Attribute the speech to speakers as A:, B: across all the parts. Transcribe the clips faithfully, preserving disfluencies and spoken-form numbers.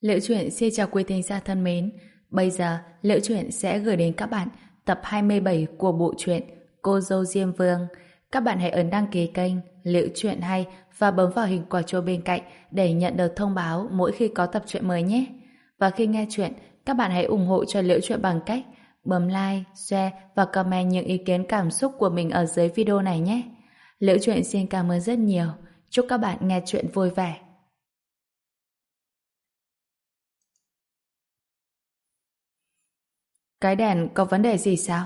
A: Liễu Chuyện xin chào quý thính giả thân mến. Bây giờ, Liễu Chuyện sẽ gửi đến các bạn tập hai mươi bảy của bộ truyện Cô dâu Diêm Vương. Các bạn hãy ấn đăng ký kênh Liễu Chuyện Hay và bấm vào hình quả chuông bên cạnh để nhận được thông báo mỗi khi có tập truyện mới nhé. Và khi nghe chuyện, các bạn hãy ủng hộ cho Liễu Chuyện bằng cách bấm like, share và comment những ý kiến cảm xúc của mình ở dưới video này nhé. Liễu Chuyện xin cảm ơn rất nhiều. Chúc các bạn nghe chuyện vui vẻ. Cái đèn có vấn đề gì sao?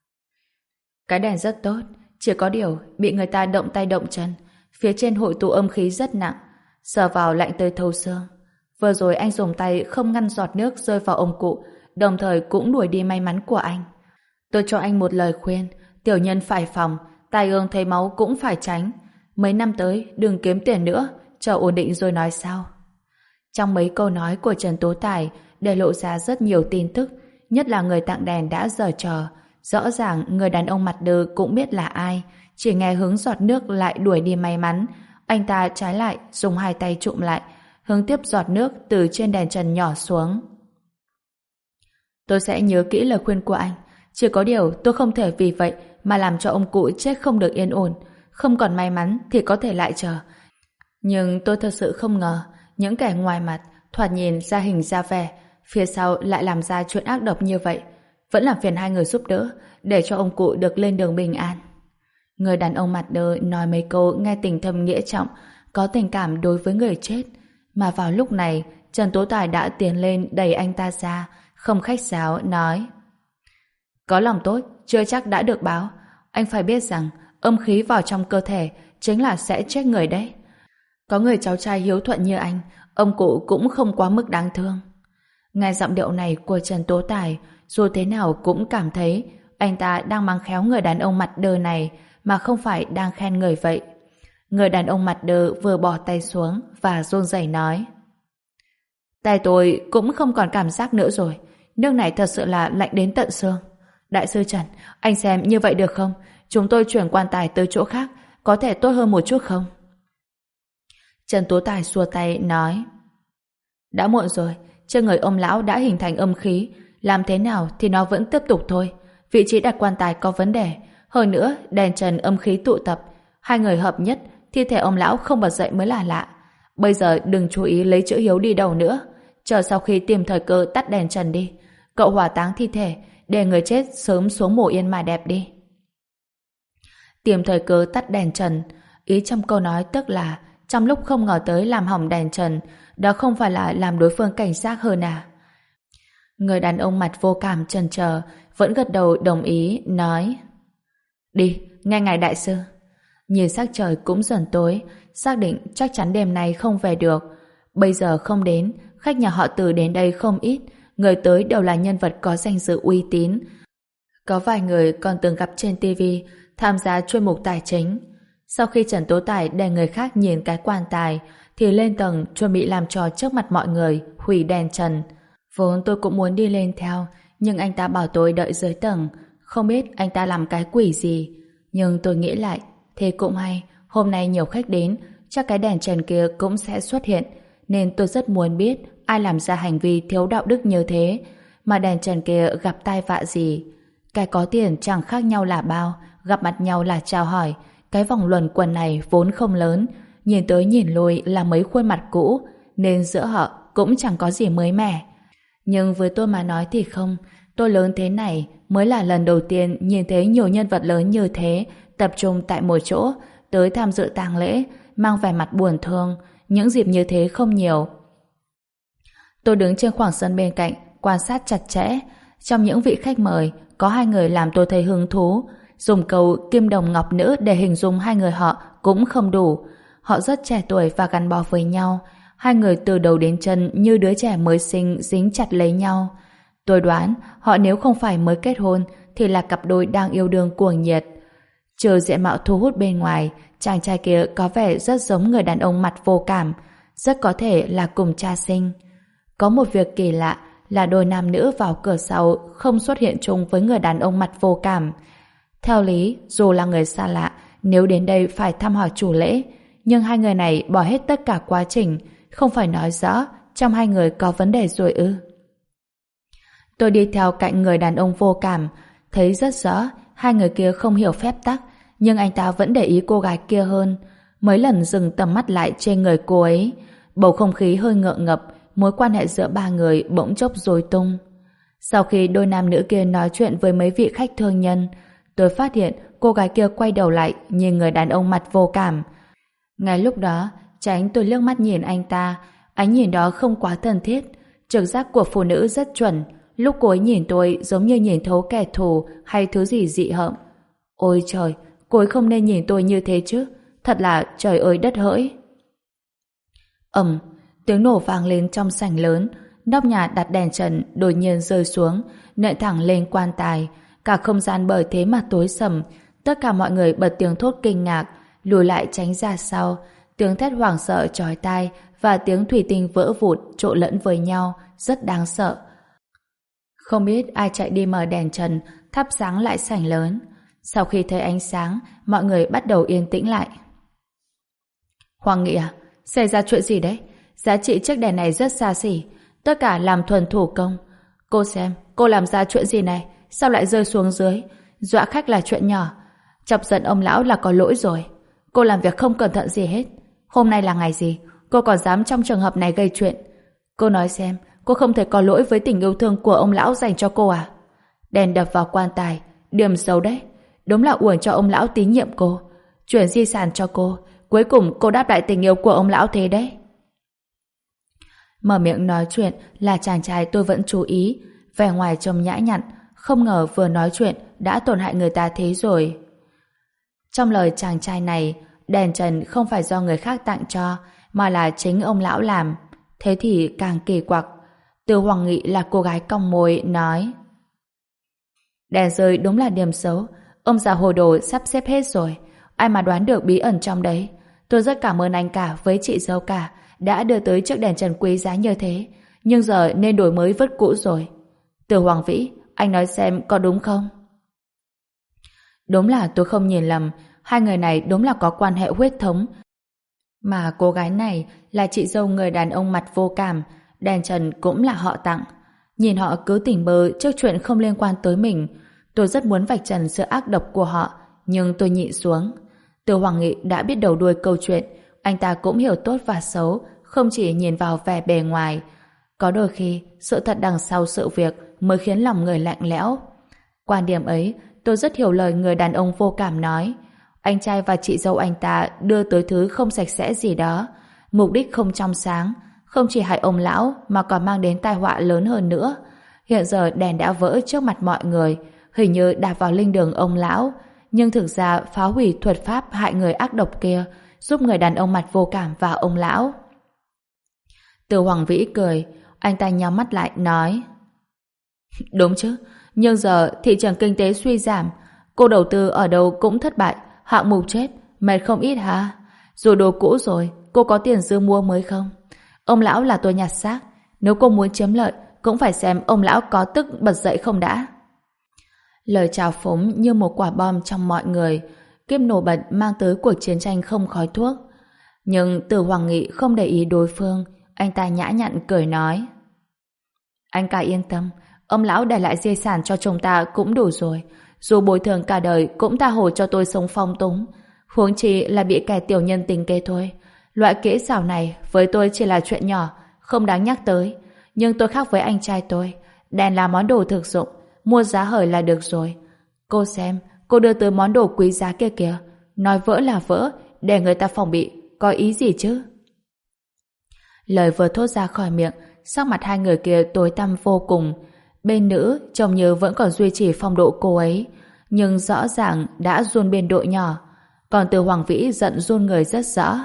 A: Cái đèn rất tốt, chỉ có điều bị người ta động tay động chân. Phía trên hội tụ âm khí rất nặng, sờ vào lạnh tới thấu xương. Vừa rồi anh dùng tay không ngăn giọt nước rơi vào ông cụ, đồng thời cũng đuổi đi may mắn của anh. Tôi cho anh một lời khuyên, tiểu nhân phải phòng, tai ương thấy máu cũng phải tránh. Mấy năm tới đừng kiếm tiền nữa, chờ ổn định rồi nói sau. Trong mấy câu nói của Trần Tố Tài để lộ ra rất nhiều tin tức, nhất là người tặng đèn đã giở trò. Rõ ràng người đàn ông mặt đơ cũng biết là ai, chỉ nghe hứng giọt nước lại đuổi đi may mắn. Anh ta trái lại dùng hai tay trụm lại, hướng tiếp giọt nước từ trên đèn trần nhỏ xuống. Tôi sẽ nhớ kỹ lời khuyên của anh, chỉ có điều tôi không thể vì vậy mà làm cho ông cụ chết không được yên ổn. Không còn may mắn thì có thể lại chờ. Nhưng tôi thật sự không ngờ những kẻ ngoài mặt thoạt nhìn ra hình ra vẻ, phía sau lại làm ra chuyện ác độc như vậy. Vẫn làm phiền hai người giúp đỡ để cho ông cụ được lên đường bình an. Người đàn ông mặt đơ nói mấy câu nghe tình thâm nghĩa trọng, có tình cảm đối với người chết. Mà vào lúc này Trần Tố Tài đã tiến lên đẩy anh ta ra, không khách sáo nói: có lòng tốt chưa chắc đã được báo. Anh phải biết rằng âm khí vào trong cơ thể chính là sẽ chết người đấy. Có người cháu trai hiếu thuận như anh, ông cụ cũng không quá mức đáng thương. Nghe giọng điệu này của Trần Tố Tài, dù thế nào cũng cảm thấy anh ta đang mang khéo người đàn ông mặt đơ này mà không phải đang khen người vậy. Người đàn ông mặt đơ vừa bỏ tay xuống và run rẩy nói: tay tôi cũng không còn cảm giác nữa rồi, nước này thật sự là lạnh đến tận xương. Đại sư Trần, anh xem như vậy được không? Chúng tôi chuyển quan tài tới chỗ khác, có thể tốt hơn một chút không? Trần Tố Tài xua tay nói: đã muộn rồi, trên người ông lão đã hình thành âm khí, làm thế nào thì nó vẫn tiếp tục thôi. Vị trí đặt quan tài có vấn đề, hơn nữa đèn trần âm khí tụ tập, hai người hợp nhất, thi thể ông lão không bật dậy mới là lạ. Bây giờ đừng chú ý lấy chữ hiếu đi đầu nữa, chờ sau khi tìm thời cơ tắt đèn trần đi. Cậu hỏa táng thi thể để người chết sớm xuống mồ yên mà đẹp đi. Tìm thời cơ tắt đèn trần, ý trong câu nói tức là trong lúc không ngờ tới làm hỏng đèn trần, đó không phải là làm đối phương cảnh giác hơn à? Người đàn ông mặt vô cảm chần chờ vẫn gật đầu đồng ý, nói: đi, nghe ngài đại sư. Nhìn sắc trời cũng dần tối, xác định chắc chắn đêm nay không về được. Bây giờ không đến, khách nhà họ Từ đến đây không ít, người tới đều là nhân vật có danh dự uy tín. Có vài người còn từng gặp trên tivi, tham gia chuyên mục tài chính. Sau khi Trần Tố Tài để người khác nhìn cái quan tài, thì lên tầng chuẩn bị làm trò trước mặt mọi người, hủy đèn trần. Vốn tôi cũng muốn đi lên theo, nhưng anh ta bảo tôi đợi dưới tầng, không biết anh ta làm cái quỷ gì. Nhưng tôi nghĩ lại, thế cũng hay, hôm nay nhiều khách đến, chắc cái đèn trần kia cũng sẽ xuất hiện, nên tôi rất muốn biết ai làm ra hành vi thiếu đạo đức như thế, mà đèn trần kia gặp tai vạ gì. Cái có tiền chẳng khác nhau là bao, gặp mặt nhau là chào hỏi. Cái vòng luẩn quẩn này vốn không lớn, nhìn tới nhìn lui là mấy khuôn mặt cũ, nên giữa họ cũng chẳng có gì mới mẻ. Nhưng với tôi mà nói thì không, tôi lớn thế này mới là lần đầu tiên nhìn thấy nhiều nhân vật lớn như thế tập trung tại một chỗ, tới tham dự tang lễ, mang vẻ mặt buồn thương. Những dịp như thế không nhiều. Tôi đứng trên khoảng sân bên cạnh, quan sát chặt chẽ. Trong những vị khách mời, có hai người làm tôi thấy hứng thú. Dùng câu kim đồng ngọc nữ để hình dung hai người họ cũng không đủ. Họ rất trẻ tuổi và gắn bó với nhau. Hai người từ đầu đến chân như đứa trẻ mới sinh dính chặt lấy nhau. Tôi đoán họ nếu không phải mới kết hôn thì là cặp đôi đang yêu đương cuồng nhiệt. Trừ diện mạo thu hút bên ngoài, chàng trai kia có vẻ rất giống người đàn ông mặt vô cảm, rất có thể là cùng cha sinh. Có một việc kỳ lạ là đôi nam nữ vào cửa sau không xuất hiện chung với người đàn ông mặt vô cảm. Theo lý, dù là người xa lạ, nếu đến đây phải thăm hỏi chủ lễ, nhưng hai người này bỏ hết tất cả quá trình, không phải nói rõ trong hai người có vấn đề rồi ư? Tôi đi theo cạnh người đàn ông vô cảm, thấy rất rõ hai người kia không hiểu phép tắc, nhưng anh ta vẫn để ý cô gái kia hơn. Mấy lần dừng tầm mắt lại trên người cô ấy, bầu không khí hơi ngượng ngập, mối quan hệ giữa ba người bỗng chốc rối tung. Sau khi đôi nam nữ kia nói chuyện với mấy vị khách thương nhân, tôi phát hiện cô gái kia quay đầu lại nhìn người đàn ông mặt vô cảm. Ngay lúc đó, tránh tôi liếc mắt nhìn anh ta, ánh nhìn đó không quá thân thiết. Trực giác của phụ nữ rất chuẩn, lúc cô ấy nhìn tôi giống như nhìn thấu kẻ thù hay thứ gì dị hợm. Ôi trời, cô ấy không nên nhìn tôi như thế chứ, thật là trời ơi đất hỡi. Ầm, tiếng nổ vang lên trong sảnh lớn, nóc nhà đặt đèn trần đột nhiên rơi xuống, nện thẳng lên quan tài, cả không gian bởi thế mà tối sầm. Tất cả mọi người bật tiếng thốt kinh ngạc, lùi lại tránh ra sau. Tiếng thét hoảng sợ chói tai và tiếng thủy tinh vỡ vụn trộn lẫn với nhau, rất đáng sợ. Không biết ai chạy đi mở đèn trần, thắp sáng lại sảnh lớn. Sau khi thấy ánh sáng, mọi người bắt đầu yên tĩnh lại. Hoàng Nghị à, xảy ra chuyện gì đấy? Giá trị chiếc đèn này rất xa xỉ, tất cả làm thuần thủ công. Cô xem, cô làm ra chuyện gì này? Sao lại rơi xuống dưới? Dọa khách là chuyện nhỏ, chọc giận ông lão là có lỗi rồi. Cô làm việc không cẩn thận gì hết. Hôm nay là ngày gì? Cô còn dám trong trường hợp này gây chuyện? Cô nói xem, cô không thể có lỗi với tình yêu thương của ông lão dành cho cô à? Đèn đập vào quan tài, điểm xấu đấy. Đúng là uổng cho ông lão tín nhiệm cô, chuyển di sản cho cô, cuối cùng cô đáp lại tình yêu của ông lão thế đấy. Mở miệng nói chuyện là chàng trai tôi vẫn chú ý, vẻ ngoài trông nhã nhặn, không ngờ vừa nói chuyện đã tổn hại người ta thế rồi. Trong lời chàng trai này, đèn trần không phải do người khác tặng cho, mà là chính ông lão làm. Thế thì càng kỳ quặc. Từ Hoàng Nghị là cô gái cong môi nói: đèn rơi đúng là điểm xấu, ông già hồ đồ sắp xếp hết rồi, ai mà đoán được bí ẩn trong đấy. Tôi rất cảm ơn anh cả với chị dâu cả đã đưa tới chiếc đèn trần quý giá như thế, nhưng giờ nên đổi mới vứt cũ rồi. Từ Hoàng Vĩ, anh nói xem có đúng không? Đúng là tôi không nhìn lầm, hai người này đúng là có quan hệ huyết thống. Mà cô gái này là chị dâu người đàn ông mặt vô cảm, đèn trần cũng là họ tặng. Nhìn họ cứ tỉnh bơ trước chuyện không liên quan tới mình, tôi rất muốn vạch trần sự ác độc của họ, nhưng tôi nhịn xuống. Từ Hoàng Nghị đã biết đầu đuôi câu chuyện, anh ta cũng hiểu tốt và xấu, không chỉ nhìn vào vẻ bề ngoài. Có đôi khi, sự thật đằng sau sự việc mới khiến lòng người lạnh lẽo. Quan điểm ấy, tôi rất hiểu lời người đàn ông vô cảm nói. Anh trai và chị dâu anh ta đưa tới thứ không sạch sẽ gì đó, mục đích không trong sáng, không chỉ hại ông lão mà còn mang đến tai họa lớn hơn nữa. Hiện giờ đèn đã vỡ trước mặt mọi người, hình như đạp vào linh đường ông lão, nhưng thực ra phá hủy thuật pháp hại người ác độc kia, giúp người đàn ông mặt vô cảm và ông lão. Từ Hoàng Vĩ cười, anh ta nhắm mắt lại nói: đúng chứ, nhưng giờ thị trường kinh tế suy giảm, cô đầu tư ở đâu cũng thất bại, hạng mục chết, mệt không ít hả? Dù đồ cũ rồi, cô có tiền dư mua mới không? Ông lão là tôi nhặt xác, nếu cô muốn chiếm lợi, cũng phải xem ông lão có tức bật dậy không đã. Lời chào phúng như một quả bom trong mọi người, kiếp nổ bật mang tới cuộc chiến tranh không khói thuốc. Nhưng Từ Hoàng Nghị không để ý đối phương, anh ta nhã nhặn cười nói: anh cả yên tâm, ông lão để lại di sản cho chúng ta cũng đủ rồi, dù bồi thường cả đời cũng tha hồ cho tôi sống phong túng, huống chi là bị kẻ tiểu nhân tính kế thôi. Loại kỹ xảo này với tôi chỉ là chuyện nhỏ, không đáng nhắc tới, nhưng tôi khác với anh trai tôi, đèn là món đồ thực dụng, mua giá hời là được rồi. Cô xem, cô đưa tới món đồ quý giá kia kìa, nói vỡ là vỡ, để người ta phòng bị, có ý gì chứ? Lời vừa thốt ra khỏi miệng, sắc mặt hai người kia tối tăm vô cùng. Bên nữ trông như vẫn còn duy trì phong độ cô ấy, nhưng rõ ràng đã run biên độ nhỏ. Còn Từ Hoàng Vĩ giận run người rất rõ.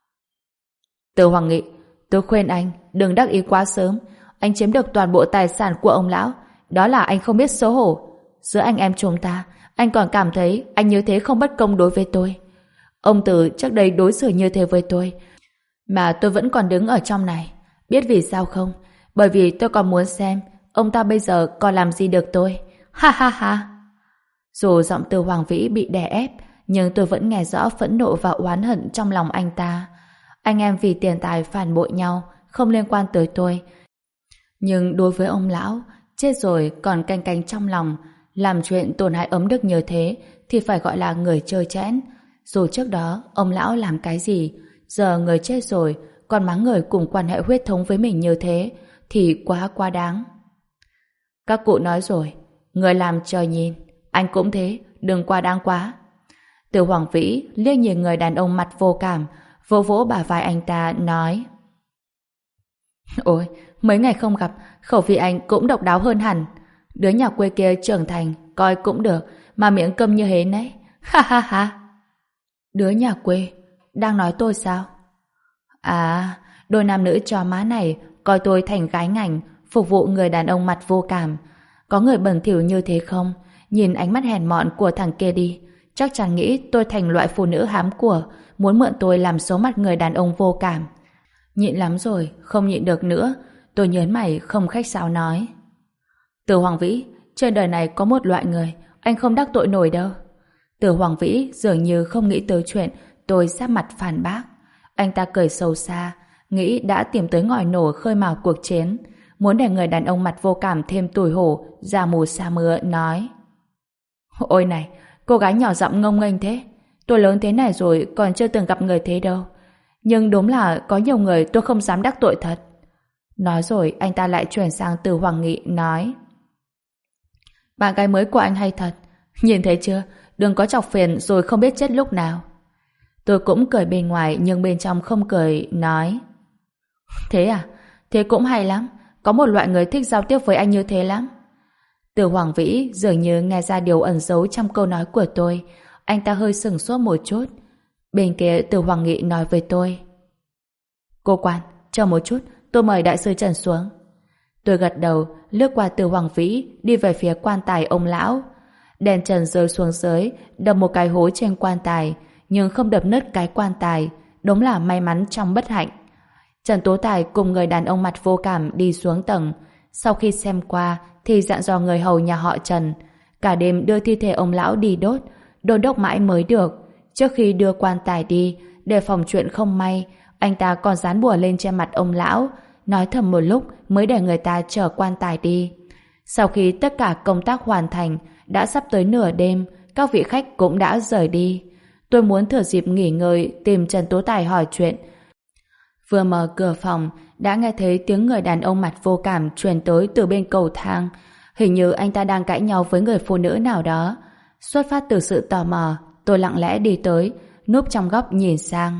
A: Từ Hoàng Nghị, tôi khuyên anh đừng đắc ý quá sớm. Anh chiếm được toàn bộ tài sản của ông lão, đó là anh không biết xấu hổ. Giữa anh em chúng ta, anh còn cảm thấy anh như thế không bất công đối với tôi. Ông Từ trước đây đối xử như thế với tôi, mà tôi vẫn còn đứng ở trong này. Biết vì sao không? Bởi vì tôi còn muốn xem ông ta bây giờ còn làm gì được tôi. Ha ha ha. Dù giọng Từ Hoàng Vĩ bị đè ép, nhưng tôi vẫn nghe rõ phẫn nộ và oán hận trong lòng anh ta. Anh em vì tiền tài phản bội nhau, không liên quan tới tôi. Nhưng đối với ông lão, chết rồi còn canh cánh trong lòng, làm chuyện tổn hại ấm đức như thế thì phải gọi là người chơi chẽn. Dù trước đó ông lão làm cái gì, giờ người chết rồi còn mắng người cùng quan hệ huyết thống với mình như thế thì quá quá đáng. Các cụ nói rồi, người làm trời nhìn, anh cũng thế, đừng quá đáng quá. Từ Hoàng Vĩ liếc nhìn người đàn ông mặt vô cảm, vỗ vỗ bả vai anh ta nói: Ôi, mấy ngày không gặp, khẩu vị anh cũng độc đáo hơn hẳn. Đứa nhà quê kia trưởng thành, coi cũng được, mà miệng câm như hến đấy. Ha ha ha. Đứa nhà quê, đang nói tôi sao? À, đôi nam nữ chó má này coi tôi thành gái ngảnh, phục vụ người đàn ông mặt vô cảm. Có người bẩn thỉu như thế không? Nhìn ánh mắt hèn mọn của thằng kia đi, chắc chắn nghĩ tôi thành loại phụ nữ hám của, muốn mượn tôi làm xấu mặt người đàn ông vô cảm. Nhịn lắm rồi, không nhịn được nữa. Tôi nhớn mày không khách sáo nói: Từ Hoàng Vĩ, trên đời này có một loại người anh không đắc tội nổi đâu. Từ Hoàng Vĩ dường như không nghĩ tới chuyện tôi giáp mặt phản bác. Anh ta cười sâu xa, nghĩ đã tìm tới ngòi nổ khơi mào cuộc chiến, muốn để người đàn ông mặt vô cảm thêm tủi hổ, da mù sa mưa, nói: Ôi này, cô gái nhỏ giọng ngông nghênh thế. Tôi lớn thế này rồi còn chưa từng gặp người thế đâu. Nhưng đúng là có nhiều người tôi không dám đắc tội thật. Nói rồi anh ta lại chuyển sang Từ Hoàng Nghị, nói: Bạn gái mới của anh hay thật. Nhìn thấy chưa, đừng có chọc phiền rồi không biết chết lúc nào. Tôi cũng cười bên ngoài nhưng bên trong không cười, nói: Thế à? Thế cũng hay lắm. Có một loại người thích giao tiếp với anh như thế lắm. Từ Hoàng Vĩ dường như nghe ra điều ẩn giấu trong câu nói của tôi. Anh ta hơi sửng sốt một chút. Bên kia Từ Hoàng Nghị nói với tôi: Cô quan, chờ một chút, tôi mời đại sư Trần xuống. Tôi gật đầu, lướt qua Từ Hoàng Vĩ, đi về phía quan tài ông lão. Đèn trần rơi xuống dưới, đập một cái hố trên quan tài, nhưng không đập nứt cái quan tài. Đúng là may mắn trong bất hạnh. Trần Tố Tài cùng người đàn ông mặt vô cảm đi xuống tầng. Sau khi xem qua thì dặn dò người hầu nhà họ Trần cả đêm đưa thi thể ông lão đi đốt, đôn đốc mãi mới được. Trước khi đưa quan tài đi, để phòng chuyện không may, anh ta còn dán bùa lên trên mặt ông lão, nói thầm một lúc mới để người ta chở quan tài đi. Sau khi tất cả công tác hoàn thành, đã sắp tới nửa đêm, các vị khách cũng đã rời đi. Tôi muốn thừa dịp nghỉ ngơi tìm Trần Tố Tài hỏi chuyện. Vừa mở cửa phòng, đã nghe thấy tiếng người đàn ông mặt vô cảm truyền tới từ bên cầu thang. Hình như anh ta đang cãi nhau với người phụ nữ nào đó. Xuất phát từ sự tò mò, tôi lặng lẽ đi tới, núp trong góc nhìn sang.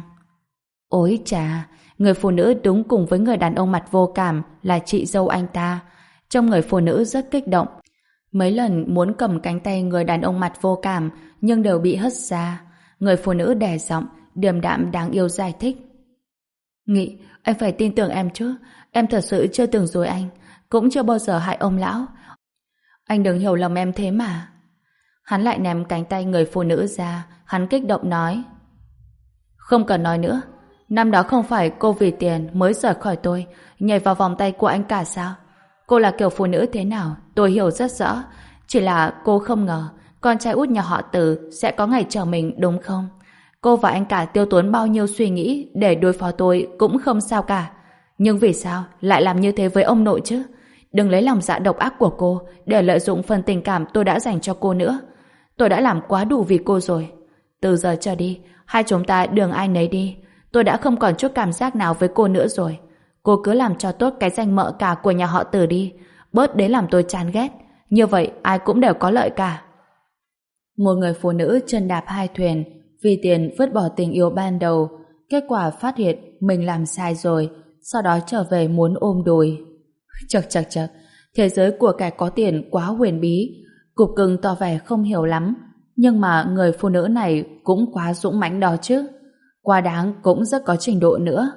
A: Ôi chà, người phụ nữ đúng cùng với người đàn ông mặt vô cảm là chị dâu anh ta. Trông người phụ nữ rất kích động. Mấy lần muốn cầm cánh tay người đàn ông mặt vô cảm nhưng đều bị hất ra. Người phụ nữ đè giọng, điềm đạm đáng yêu giải thích: Nghị, anh phải tin tưởng em chứ. Em thật sự chưa từng dối anh, cũng chưa bao giờ hại ông lão. Anh đừng hiểu lầm em thế mà. Hắn lại ném cánh tay người phụ nữ ra. Hắn kích động nói: Không cần nói nữa. Năm đó không phải cô vì tiền mới rời khỏi tôi, nhảy vào vòng tay của anh cả sao? Cô là kiểu phụ nữ thế nào tôi hiểu rất rõ. Chỉ là cô không ngờ con trai út nhà họ Từ sẽ có ngày chờ mình, đúng không? Cô và anh cả tiêu tốn bao nhiêu suy nghĩ để đối phó tôi cũng không sao cả. Nhưng vì sao lại làm như thế với ông nội chứ? Đừng lấy lòng dạ độc ác của cô để lợi dụng phần tình cảm tôi đã dành cho cô nữa. Tôi đã làm quá đủ vì cô rồi. Từ giờ trở đi, hai chúng ta đường ai nấy đi. Tôi đã không còn chút cảm giác nào với cô nữa rồi. Cô cứ làm cho tốt cái danh mợ cả của nhà họ Từ đi. Bớt đến làm tôi chán ghét. Như vậy ai cũng đều có lợi cả. Một người phụ nữ chân đạp hai thuyền, vì tiền vứt bỏ tình yêu ban đầu, kết quả phát hiện mình làm sai rồi, sau đó trở về muốn ôm đùi. Chật chật chật, thế giới của kẻ có tiền quá huyền bí. Cục cưng tỏ vẻ không hiểu lắm, nhưng mà người phụ nữ này cũng quá dũng mãnh đó chứ. Quá đáng cũng rất có trình độ nữa.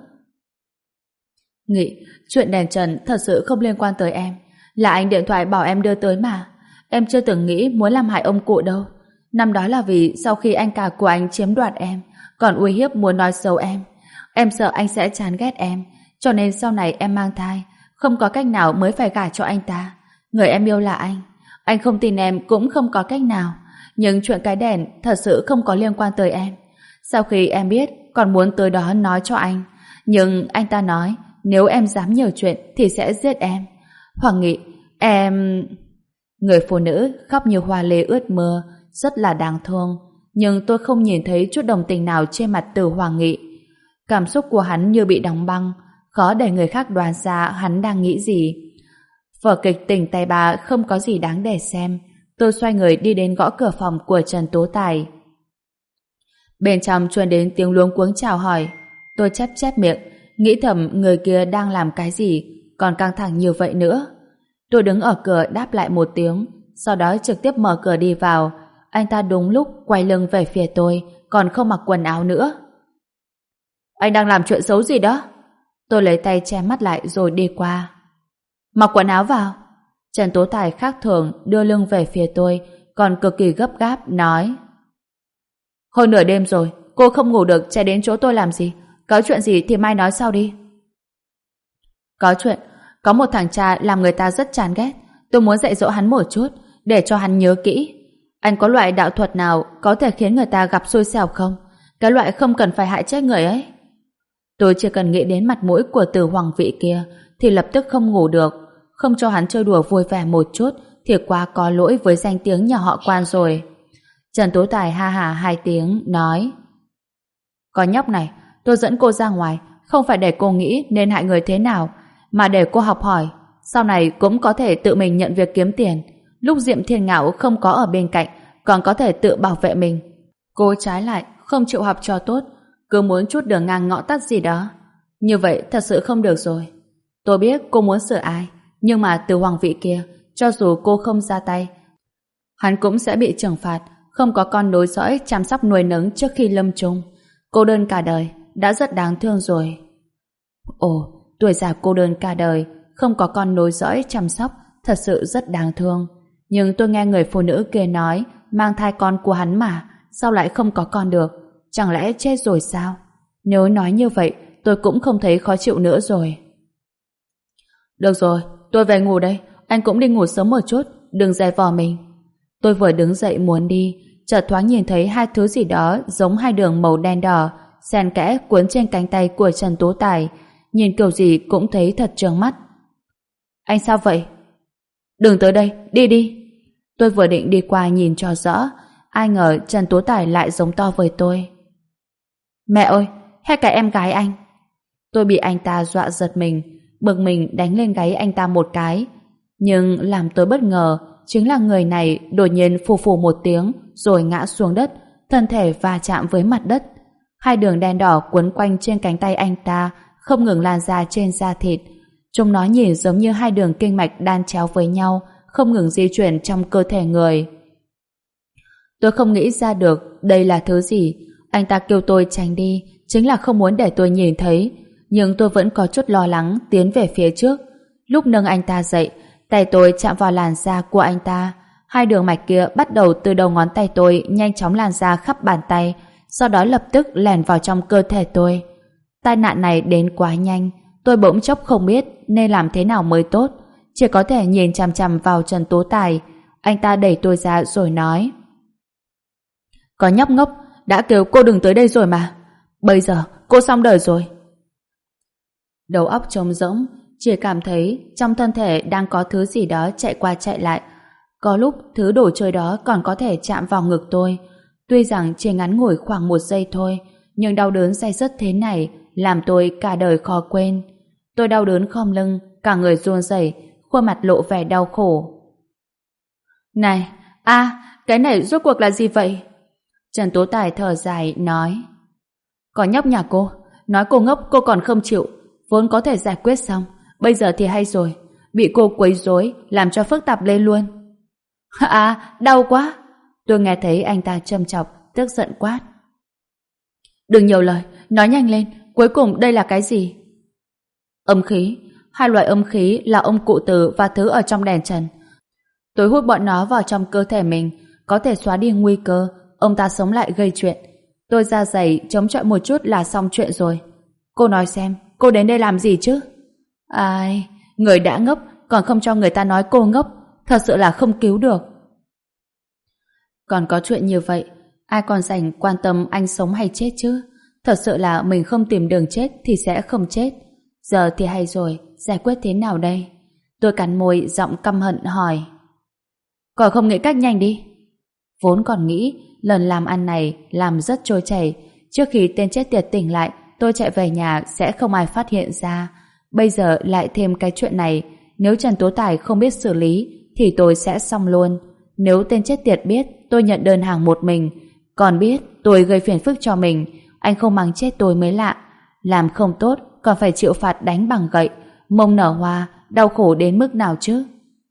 A: Nghị, chuyện đèn trần thật sự không liên quan tới em. Là anh điện thoại bảo em đưa tới mà. Em chưa từng nghĩ muốn làm hại ông cụ đâu. Năm đó là vì sau khi anh cả của anh chiếm đoạt em, còn uy hiếp muốn nói xấu em. Em sợ anh sẽ chán ghét em, cho nên sau này em mang thai, không có cách nào mới phải gả cho anh ta. Người em yêu là anh. Anh không tin em cũng không có cách nào. Nhưng chuyện cái đèn thật sự không có liên quan tới em. Sau khi em biết, còn muốn tới đó nói cho anh. Nhưng anh ta nói nếu em dám nhiều chuyện thì sẽ giết em. Hoàng Nghị, em... Người phụ nữ khóc như hoa lê ướt mưa, rất là đáng thương, nhưng tôi không nhìn thấy chút đồng tình nào trên mặt Từ Hoàng Nghị. Cảm xúc của hắn như bị đóng băng, khó để người khác đoán ra hắn đang nghĩ gì. Vở kịch Tình Tay Ba không có gì đáng để xem. Tôi xoay người đi đến gõ cửa phòng của Trần Tố Tài. Bên trong truyền đến tiếng luống cuống chào hỏi. Tôi chép chép miệng, nghĩ thầm người kia đang làm cái gì, còn căng thẳng như vậy nữa. Tôi đứng ở cửa đáp lại một tiếng, sau đó trực tiếp mở cửa đi vào. Anh ta đúng lúc quay lưng về phía tôi, còn không mặc quần áo nữa. Anh đang làm chuyện xấu gì đó? Tôi lấy tay che mắt lại rồi đi qua. Mặc quần áo vào. Trần Tố Tài khác thường đưa lưng về phía tôi, còn cực kỳ gấp gáp nói: Hơn nửa đêm rồi, cô không ngủ được chạy đến chỗ tôi làm gì? Có chuyện gì thì mai nói sau đi. Có chuyện, có một thằng cha làm người ta rất chán ghét. Tôi muốn dạy dỗ hắn một chút, để cho hắn nhớ kỹ. Anh có loại đạo thuật nào có thể khiến người ta gặp xui xẻo không? Cái loại không cần phải hại chết người ấy. Tôi chỉ cần nghĩ đến mặt mũi của Từ Hoàng vị kia thì lập tức không ngủ được. Không cho hắn chơi đùa vui vẻ một chút thì quá có lỗi với danh tiếng nhà họ Quan rồi. Trần Tố Tài ha hà hai tiếng nói: Con nhóc này, tôi dẫn cô ra ngoài không phải để cô nghĩ nên hại người thế nào, mà để cô học hỏi, sau này cũng có thể tự mình nhận việc kiếm tiền. Lúc Diệm Thiên Ngạo không có ở bên cạnh, còn có thể tự bảo vệ mình. Cô trái lại không chịu học cho tốt, cứ muốn chút đường ngang ngõ tắt gì đó. Như vậy thật sự không được rồi. Tôi biết cô muốn sửa ai, nhưng mà Từ Hoàng vị kia, cho dù cô không ra tay, hắn cũng sẽ bị trừng phạt, không có con nối dõi chăm sóc nuôi nấng trước khi lâm chung. Cô đơn cả đời đã rất đáng thương rồi. Ồ, tuổi già cô đơn cả đời, không có con nối dõi chăm sóc, thật sự rất đáng thương. Nhưng tôi nghe người phụ nữ kia nói mang thai con của hắn mà, sao lại không có con được? Chẳng lẽ chết rồi sao? Nếu nói như vậy, tôi cũng không thấy khó chịu nữa rồi. Được rồi, tôi về ngủ đây. Anh cũng đi ngủ sớm một chút, đừng dè vò mình. Tôi vừa đứng dậy muốn đi, chợt thoáng nhìn thấy hai thứ gì đó giống hai đường màu đen đỏ xen kẽ cuốn trên cánh tay của Trần Tố Tài. Nhìn kiểu gì cũng thấy thật trướng mắt. Anh sao vậy? Đừng tới đây, đi đi. Tôi vừa định đi qua nhìn cho rõ, ai ngờ Trần Tố Tài lại giống to với tôi. Mẹ ơi, hết cả em gái anh. Tôi bị anh ta dọa giật mình, bực mình đánh lên gáy anh ta một cái. Nhưng làm tôi bất ngờ chính là người này đột nhiên phù phù một tiếng rồi ngã xuống đất, thân thể va chạm với mặt đất. Hai đường đen đỏ quấn quanh trên cánh tay anh ta không ngừng lan ra trên da thịt. Chúng nó nhìn giống như hai đường kinh mạch đan chéo với nhau, không ngừng di chuyển trong cơ thể người. Tôi không nghĩ ra được đây là thứ gì. Anh ta kêu tôi tránh đi, chính là không muốn để tôi nhìn thấy. Nhưng tôi vẫn có chút lo lắng tiến về phía trước. Lúc nâng anh ta dậy, tay tôi chạm vào làn da của anh ta. Hai đường mạch kia bắt đầu từ đầu ngón tay tôi nhanh chóng lan ra khắp bàn tay, sau đó lập tức lèn vào trong cơ thể tôi. Tai nạn này đến quá nhanh, tôi bỗng chốc không biết nên làm thế nào mới tốt, chỉ có thể nhìn chằm chằm vào Trần Tố Tài. Anh ta đẩy tôi ra rồi nói: Có nhóc ngốc, đã kêu cô đừng tới đây rồi mà. Bây giờ cô xong đời rồi. Đầu óc trống rỗng, chỉ cảm thấy trong thân thể đang có thứ gì đó chạy qua chạy lại. Có lúc thứ đồ chơi đó còn có thể chạm vào ngực tôi. Tuy rằng chỉ ngắn ngủi khoảng một giây thôi, nhưng đau đớn day dứt thế này làm tôi cả đời khó quên. Tôi đau đớn khom lưng, cả người run rẩy, khuôn mặt lộ vẻ đau khổ. Này, a, cái này rốt cuộc là gì vậy? Trần Tố Tài thở dài nói: Có nhóc nhà cô, nói cô ngốc cô còn không chịu, vốn có thể giải quyết xong, bây giờ thì hay rồi, bị cô quấy rối làm cho phức tạp lên luôn. À, đau quá. Tôi nghe thấy anh ta châm chọc, tức giận quát: Đừng nhiều lời, nói nhanh lên, cuối cùng đây là cái gì? Âm khí. Hai loại âm khí là ông cụ tử và thứ ở trong đèn trần. Tôi hút bọn nó vào trong cơ thể mình, có thể xóa đi nguy cơ ông ta sống lại gây chuyện. Tôi ra giày chống chọi một chút là xong chuyện rồi. Cô nói xem, cô đến đây làm gì chứ? Ai, người đã ngốc còn không cho người ta nói cô ngốc, thật sự là không cứu được. Còn có chuyện như vậy, ai còn rảnh quan tâm anh sống hay chết chứ? Thật sự là mình không tìm đường chết thì sẽ không chết. Giờ thì hay rồi, giải quyết thế nào đây? Tôi cắn môi, giọng căm hận hỏi. Còn không nghĩ cách nhanh đi. Vốn còn nghĩ lần làm ăn này làm rất trôi chảy. Trước khi tên chết tiệt tỉnh lại, tôi chạy về nhà sẽ không ai phát hiện ra. Bây giờ lại thêm cái chuyện này. Nếu Trần Tố Tài không biết xử lý thì tôi sẽ xong luôn. Nếu tên chết tiệt biết tôi nhận đơn hàng một mình, còn biết tôi gây phiền phức cho mình, anh không mắng chết tôi mới lạ. Làm không tốt còn phải chịu phạt đánh bằng gậy, mông nở hoa, đau khổ đến mức nào chứ?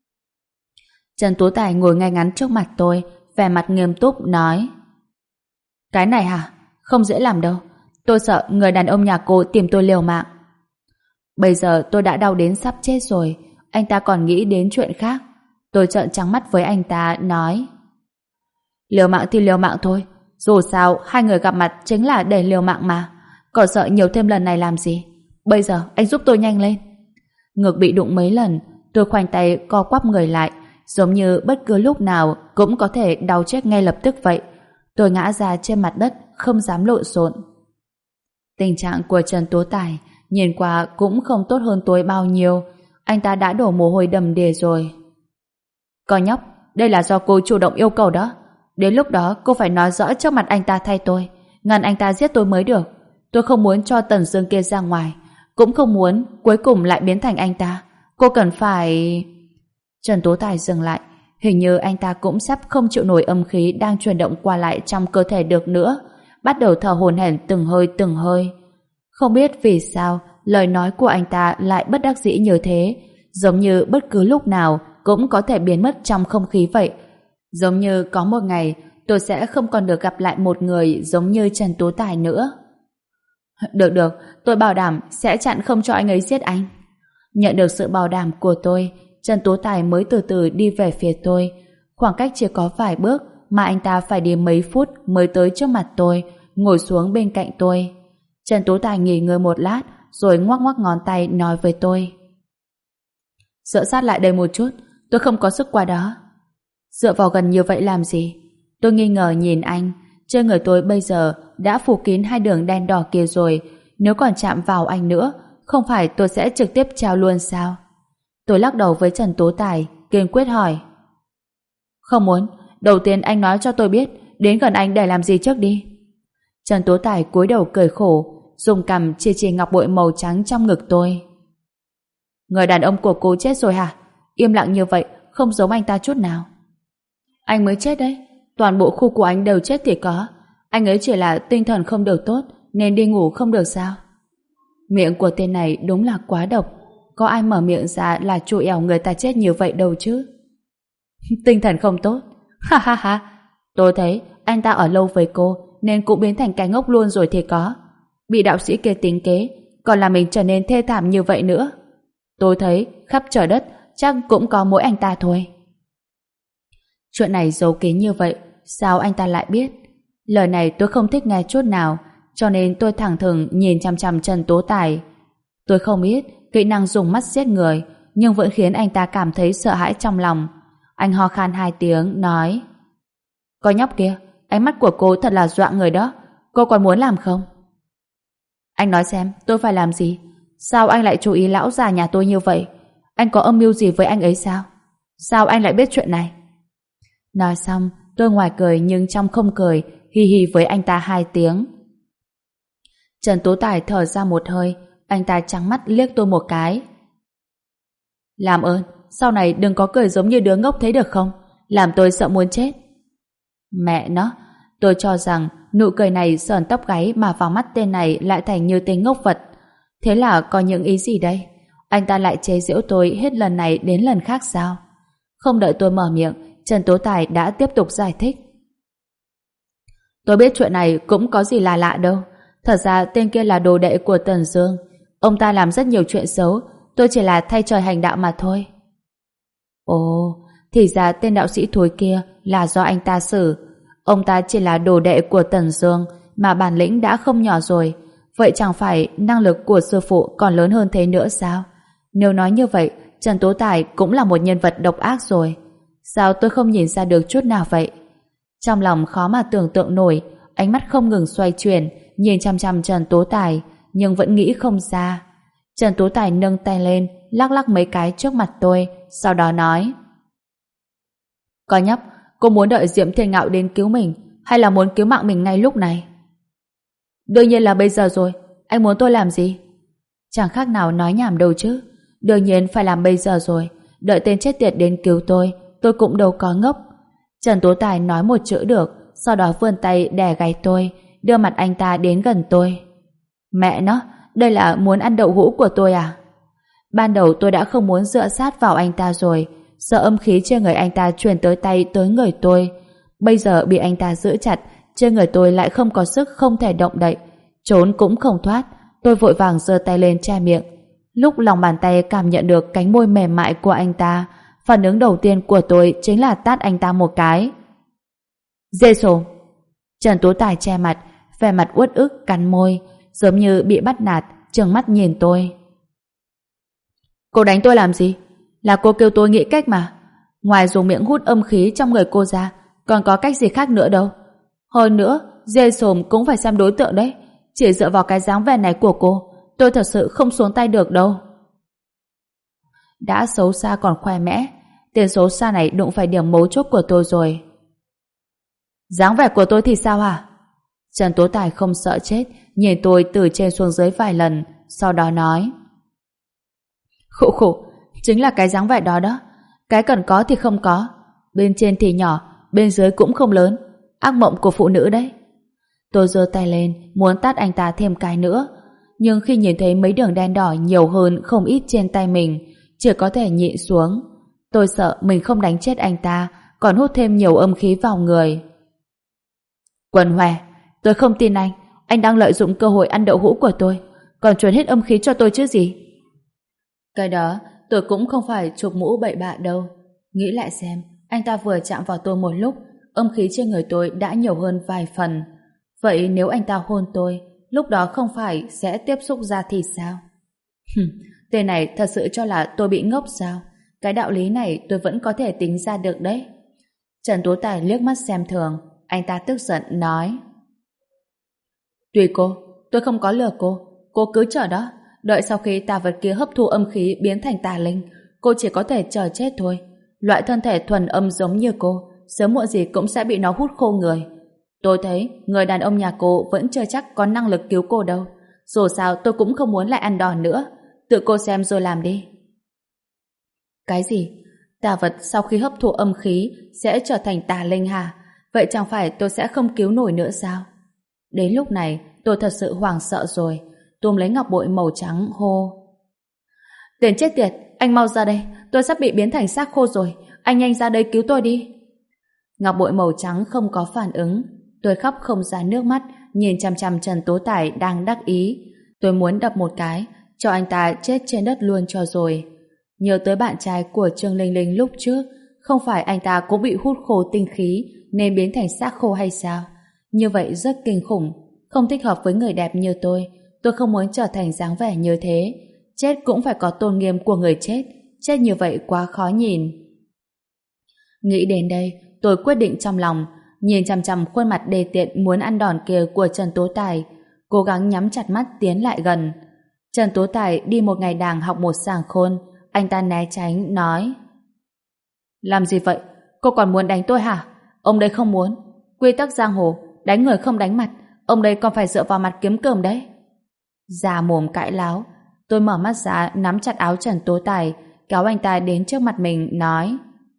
A: Trần Tú Tài ngồi ngay ngắn trước mặt tôi, vẻ mặt nghiêm túc nói: Cái này hả? Không dễ làm đâu. Tôi sợ người đàn ông nhà cô tìm tôi liều mạng. Bây giờ tôi đã đau đến sắp chết rồi, anh ta còn nghĩ đến chuyện khác. Tôi trợn trắng mắt với anh ta, nói: Liều mạng thì liều mạng thôi, dù sao hai người gặp mặt chính là để liều mạng mà. Còn sợ nhiều thêm lần này làm gì? Bây giờ anh giúp tôi nhanh lên. Ngực bị đụng mấy lần, tôi khoanh tay co quắp người lại, giống như bất cứ lúc nào cũng có thể đau chết ngay lập tức vậy. Tôi ngã ra trên mặt đất, không dám lộn xộn. Tình trạng của Trần Tố Tài nhìn qua cũng không tốt hơn tôi bao nhiêu. Anh ta đã đổ mồ hôi đầm đìa rồi. Coi nhóc, đây là do cô chủ động yêu cầu đó. Đến lúc đó cô phải nói rõ trước mặt anh ta thay tôi, ngăn anh ta giết tôi mới được. Tôi không muốn cho Tần Dương kia ra ngoài, cũng không muốn cuối cùng lại biến thành anh ta. Cô cần phải... Trần Tố Tài dừng lại. Hình như anh ta cũng sắp không chịu nổi âm khí đang chuyển động qua lại trong cơ thể được nữa, bắt đầu thở hổn hển từng hơi từng hơi. Không biết vì sao lời nói của anh ta lại bất đắc dĩ như thế, giống như bất cứ lúc nào cũng có thể biến mất trong không khí vậy. Giống như có một ngày tôi sẽ không còn được gặp lại một người giống như Trần Tố Tài nữa. Được được, tôi bảo đảm sẽ chặn không cho anh ấy giết anh. Nhận được sự bảo đảm của tôi, Trần Tố Tài mới từ từ đi về phía tôi. Khoảng cách chỉ có vài bước mà anh ta phải đi mấy phút mới tới trước mặt tôi, ngồi xuống bên cạnh tôi. Trần Tố Tài nghỉ ngơi một lát rồi ngoắc ngoắc ngón tay nói với tôi: Dựa sát lại đây một chút, tôi không có sức qua đó. Dựa vào gần như vậy làm gì? Tôi nghi ngờ nhìn anh. Trên người tôi bây giờ đã phủ kín hai đường đen đỏ kia rồi, nếu còn chạm vào anh nữa, không phải tôi sẽ trực tiếp treo luôn sao? Tôi lắc đầu với Trần Tố Tài, kiên quyết hỏi: Không muốn, đầu tiên anh nói cho tôi biết đến gần anh để làm gì trước đi. Trần Tố Tài cúi đầu cười khổ, dùng cằm chia chia ngọc bội màu trắng trong ngực tôi. Người đàn ông của cô chết rồi hả? Im lặng như vậy, không giống anh ta chút nào. Anh mới chết đấy, toàn bộ khu của anh đều chết thì có. Anh ấy chỉ là tinh thần không được tốt nên đi ngủ không được sao? Miệng của tên này đúng là quá độc. Có ai mở miệng ra là chụi ẻo người ta chết như vậy đâu chứ? Tinh thần không tốt? Ha ha ha. Tôi thấy anh ta ở lâu với cô nên cũng biến thành cái ngốc luôn rồi thì có. Bị đạo sĩ kia tính kế, còn làm mình trở nên thê thảm như vậy nữa. Tôi thấy khắp trời đất chắc cũng có mỗi anh ta thôi. Chuyện này giấu kín như vậy, sao anh ta lại biết? Lời này tôi không thích nghe chút nào, cho nên tôi thẳng thừng nhìn chằm chằm Trần Tố Tài. Tôi không biết kỹ năng dùng mắt giết người, nhưng vẫn khiến anh ta cảm thấy sợ hãi trong lòng. Anh ho khan hai tiếng, nói: Coi nhóc kia, ánh mắt của cô thật là dọa người đó. Cô còn muốn làm không? Anh nói xem, tôi phải làm gì? Sao anh lại chú ý lão già nhà tôi như vậy? Anh có âm mưu gì với anh ấy sao? Sao anh lại biết chuyện này? Nói xong, tôi ngoài cười nhưng trong không cười, hi hi với anh ta hai tiếng. Trần Tố Tài thở ra một hơi, anh ta trắng mắt liếc tôi một cái. Làm ơn, sau này đừng có cười giống như đứa ngốc thế được không? Làm tôi sợ muốn chết. Mẹ nó, tôi cho rằng nụ cười này sờn tóc gáy mà vào mắt tên này lại thành như tên ngốc vật. Thế là có những ý gì đây? Anh ta lại chế giễu tôi hết lần này đến lần khác sao? Không đợi tôi mở miệng, Trần Tố Tài đã tiếp tục giải thích. Tôi biết chuyện này cũng có gì là lạ đâu. Thật ra tên kia là đồ đệ của Tần Dương. Ông ta làm rất nhiều chuyện xấu, tôi chỉ là thay trời hành đạo mà thôi. Ồ, thì ra tên đạo sĩ thối kia là do anh ta xử. Ông ta chỉ là đồ đệ của Tần Dương mà bản lĩnh đã không nhỏ rồi. Vậy chẳng phải năng lực của sư phụ còn lớn hơn thế nữa sao? Nếu nói như vậy, Trần Tố Tài cũng là một nhân vật độc ác rồi. Sao tôi không nhìn ra được chút nào vậy? Trong lòng khó mà tưởng tượng nổi, ánh mắt không ngừng xoay chuyển, nhìn chăm chăm Trần Tố Tài, nhưng vẫn nghĩ không ra. Trần Tú Tài nâng tay lên, lắc lắc mấy cái trước mặt tôi, sau đó nói: Có nhóc, cô muốn đợi Diệm Thiên Ngạo đến cứu mình, hay là muốn cứu mạng mình ngay lúc này? Đương nhiên là bây giờ rồi, anh muốn tôi làm gì? Chẳng khác nào nói nhảm đâu chứ. Đương nhiên phải làm bây giờ rồi, đợi tên chết tiệt đến cứu tôi, tôi cũng đâu có ngốc. Trần Tú Tài nói một chữ được, sau đó vươn tay đè gáy tôi, đưa mặt anh ta đến gần tôi. Mẹ nó, đây là muốn ăn đậu hũ của tôi à? Ban đầu tôi đã không muốn dựa sát vào anh ta rồi, sợ âm khí trên người anh ta truyền tới tay tới người tôi. Bây giờ bị anh ta giữ chặt, trên người tôi lại không có sức, không thể động đậy, trốn cũng không thoát. Tôi vội vàng giơ tay lên che miệng. Lúc lòng bàn tay cảm nhận được cánh môi mềm mại của anh ta, phản ứng đầu tiên của tôi chính là tát anh ta một cái. Dê sồm! Trần Tú Tài che mặt, vẻ mặt uất ức cắn môi, giống như bị bắt nạt, trừng mắt nhìn tôi. Cô đánh tôi làm gì? Là cô kêu tôi nghĩ cách mà. Ngoài dùng miệng hút âm khí trong người cô ra, còn có cách gì khác nữa đâu. Hơn nữa, dê sồm cũng phải xem đối tượng đấy. Chỉ dựa vào cái dáng vẻ này của cô, tôi thật sự không xuống tay được đâu. Đã xấu xa còn khoe mẽ, tên xấu xa này đụng phải điểm mấu chốt của tôi rồi. Dáng vẻ của tôi thì sao hả? Trần Tố Tài không sợ chết, nhìn tôi từ trên xuống dưới vài lần, sau đó nói: Khổ khổ, chính là cái dáng vẻ đó đó. Cái cần có thì không có, bên trên thì nhỏ, bên dưới cũng không lớn. Ác mộng của phụ nữ đấy. Tôi giơ tay lên, muốn tát anh ta thêm cái nữa, nhưng khi nhìn thấy mấy đường đen đỏ nhiều hơn không ít trên tay mình, chỉ có thể nhịn xuống. Tôi sợ mình không đánh chết anh ta, còn hút thêm nhiều âm khí vào người. Quần Hòe, tôi không tin anh. Anh đang lợi dụng cơ hội ăn đậu hũ của tôi, còn truyền hết âm khí cho tôi chứ gì. Cái đó tôi cũng không phải chụp mũ bậy bạ đâu. Nghĩ lại xem, anh ta vừa chạm vào tôi một lúc, âm khí trên người tôi đã nhiều hơn vài phần. Vậy nếu anh ta hôn tôi, lúc đó không phải sẽ tiếp xúc ra thì sao? Tên này thật sự cho là tôi bị ngốc sao? Cái đạo lý này tôi vẫn có thể tính ra được đấy. Trần Tú Tài liếc mắt xem thường, anh ta tức giận nói: Tùy cô, tôi không có lừa cô. Cô cứ chờ đó, đợi sau khi tà vật kia hấp thu âm khí biến thành tà linh, cô chỉ có thể chờ chết thôi. Loại thân thể thuần âm giống như cô, sớm muộn gì cũng sẽ bị nó hút khô người. Tôi thấy người đàn ông nhà cô vẫn chưa chắc có năng lực cứu cô đâu. Dù sao tôi cũng không muốn lại ăn đòn nữa. Tự cô xem rồi làm đi. Cái gì? Tà vật sau khi hấp thụ âm khí sẽ trở thành tà linh hả? Vậy chẳng phải tôi sẽ không cứu nổi nữa sao? Đến lúc này tôi thật sự hoảng sợ rồi. Túm lấy ngọc bội màu trắng hô: Tên chết tiệt, anh mau ra đây, tôi sắp bị biến thành xác khô rồi. Anh nhanh ra đây cứu tôi đi. Ngọc bội màu trắng không có phản ứng. Tôi khóc không ra nước mắt, nhìn chằm chằm Trần Tố Tài đang đắc ý. Tôi muốn đập một cái, cho anh ta chết trên đất luôn cho rồi. Nhớ tới bạn trai của Trương Linh Linh lúc trước, không phải anh ta cũng bị hút khô tinh khí nên biến thành xác khô hay sao? Như vậy rất kinh khủng, không thích hợp với người đẹp như tôi. Tôi không muốn trở thành dáng vẻ như thế. Chết cũng phải có tôn nghiêm của người chết. Chết như vậy quá khó nhìn. Nghĩ đến đây, tôi quyết định trong lòng, nhìn chằm chằm khuôn mặt đề tiện muốn ăn đòn kia của Trần Tố Tài, cố gắng nhắm chặt mắt tiến lại gần. Trần Tố Tài đi một ngày đàng học một sàng khôn, anh ta né tránh, nói: Làm gì vậy? Cô còn muốn đánh tôi hả? Ông đây không muốn. Quy tắc giang hồ, đánh người không đánh mặt, ông đây còn phải dựa vào mặt kiếm cơm đấy. Già mồm cãi láo. Tôi mở mắt ra, nắm chặt áo Trần Tố Tài, kéo anh ta đến trước mặt mình, nói: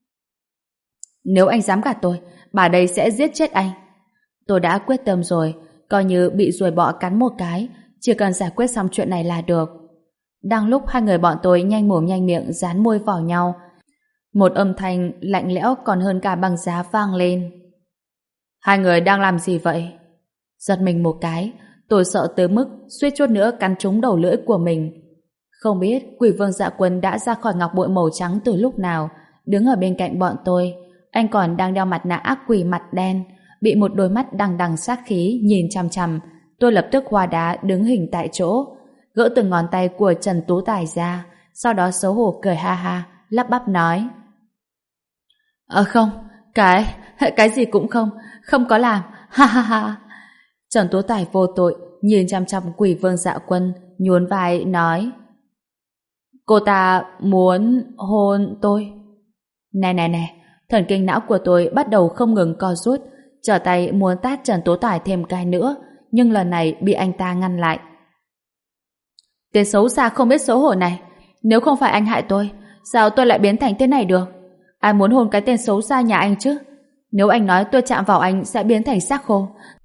A: Nếu anh dám gạt tôi, bà đây sẽ giết chết anh. Tôi đã quyết tâm rồi, coi như bị ruồi bọ cắn một cái, chỉ cần giải quyết xong chuyện này là được. Đang lúc hai người bọn tôi nhanh mồm nhanh miệng dán môi vào nhau, một âm thanh lạnh lẽo còn hơn cả băng giá vang lên: Hai người đang làm gì vậy? Giật mình một cái, tôi sợ tới mức suýt chút nữa cắn trúng đầu lưỡi của mình. Không biết Quỷ Vương Dạ Quân đã ra khỏi ngọc bội màu trắng từ lúc nào, đứng ở bên cạnh bọn tôi. Anh còn đang đeo mặt nạ ác quỷ mặt đen, bị một đôi mắt đằng đằng sát khí nhìn chằm chằm. Tôi lập tức hoa đá đứng hình tại chỗ, gỡ từng ngón tay của Trần Tú Tài ra, sau đó xấu hổ cười ha ha, lắp bắp nói: Ờ không, cái, cái gì cũng không, không có làm, ha ha ha. Trần Tú Tài vô tội nhìn chằm chằm Quỷ Vương Dạ Quân, nhún vai nói: Cô ta muốn hôn tôi. Nè nè nè, thần kinh não của tôi bắt đầu không ngừng co rút, trở tay muốn tát Trần Tố Tài thêm cái nữa, nhưng lần này bị anh ta ngăn lại. Tên xấu xa không biết xấu hổ này, nếu không phải anh hại tôi, sao tôi lại biến thành thế này được? Ai muốn hôn cái tên xấu xa nhà anh chứ? Nếu anh nói tôi chạm vào anh sẽ biến thành xác khô,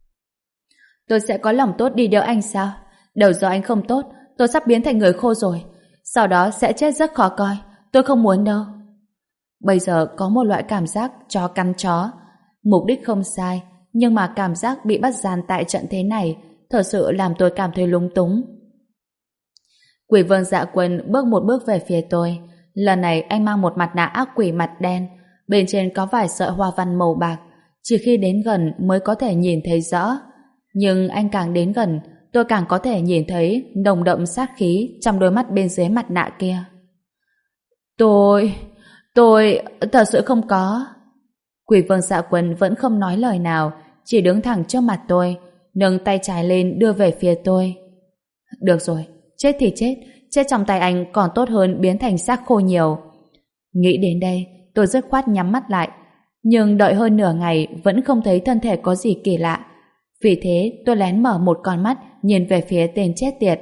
A: tôi sẽ có lòng tốt đi đỡ anh sao? Đầu do anh không tốt, tôi sắp biến thành người khô rồi, sau đó sẽ chết rất khó coi, tôi không muốn đâu. Bây giờ có một loại cảm giác chó cắn chó. Mục đích không sai, nhưng mà cảm giác bị bắt gian tại trận thế này thật sự làm tôi cảm thấy lúng túng. Quỷ Vương Dạ Quân bước một bước về phía tôi. Lần này anh mang một mặt nạ ác quỷ mặt đen, bên trên có vài sợi hoa văn màu bạc, chỉ khi đến gần mới có thể nhìn thấy rõ. Nhưng anh càng đến gần, tôi càng có thể nhìn thấy nồng đậm sát khí trong đôi mắt bên dưới mặt nạ kia. Tôi... tôi... thật sự không có... Quỷ Vương Dạ Quân vẫn không nói lời nào, chỉ đứng thẳng trước mặt tôi, nâng tay trái lên đưa về phía tôi. Được rồi, chết thì chết, chết trong tay anh còn tốt hơn biến thành xác khô nhiều. Nghĩ đến đây, tôi dứt khoát nhắm mắt lại, nhưng đợi hơn nửa ngày vẫn không thấy thân thể có gì kỳ lạ. Vì thế tôi lén mở một con mắt nhìn về phía tên chết tiệt.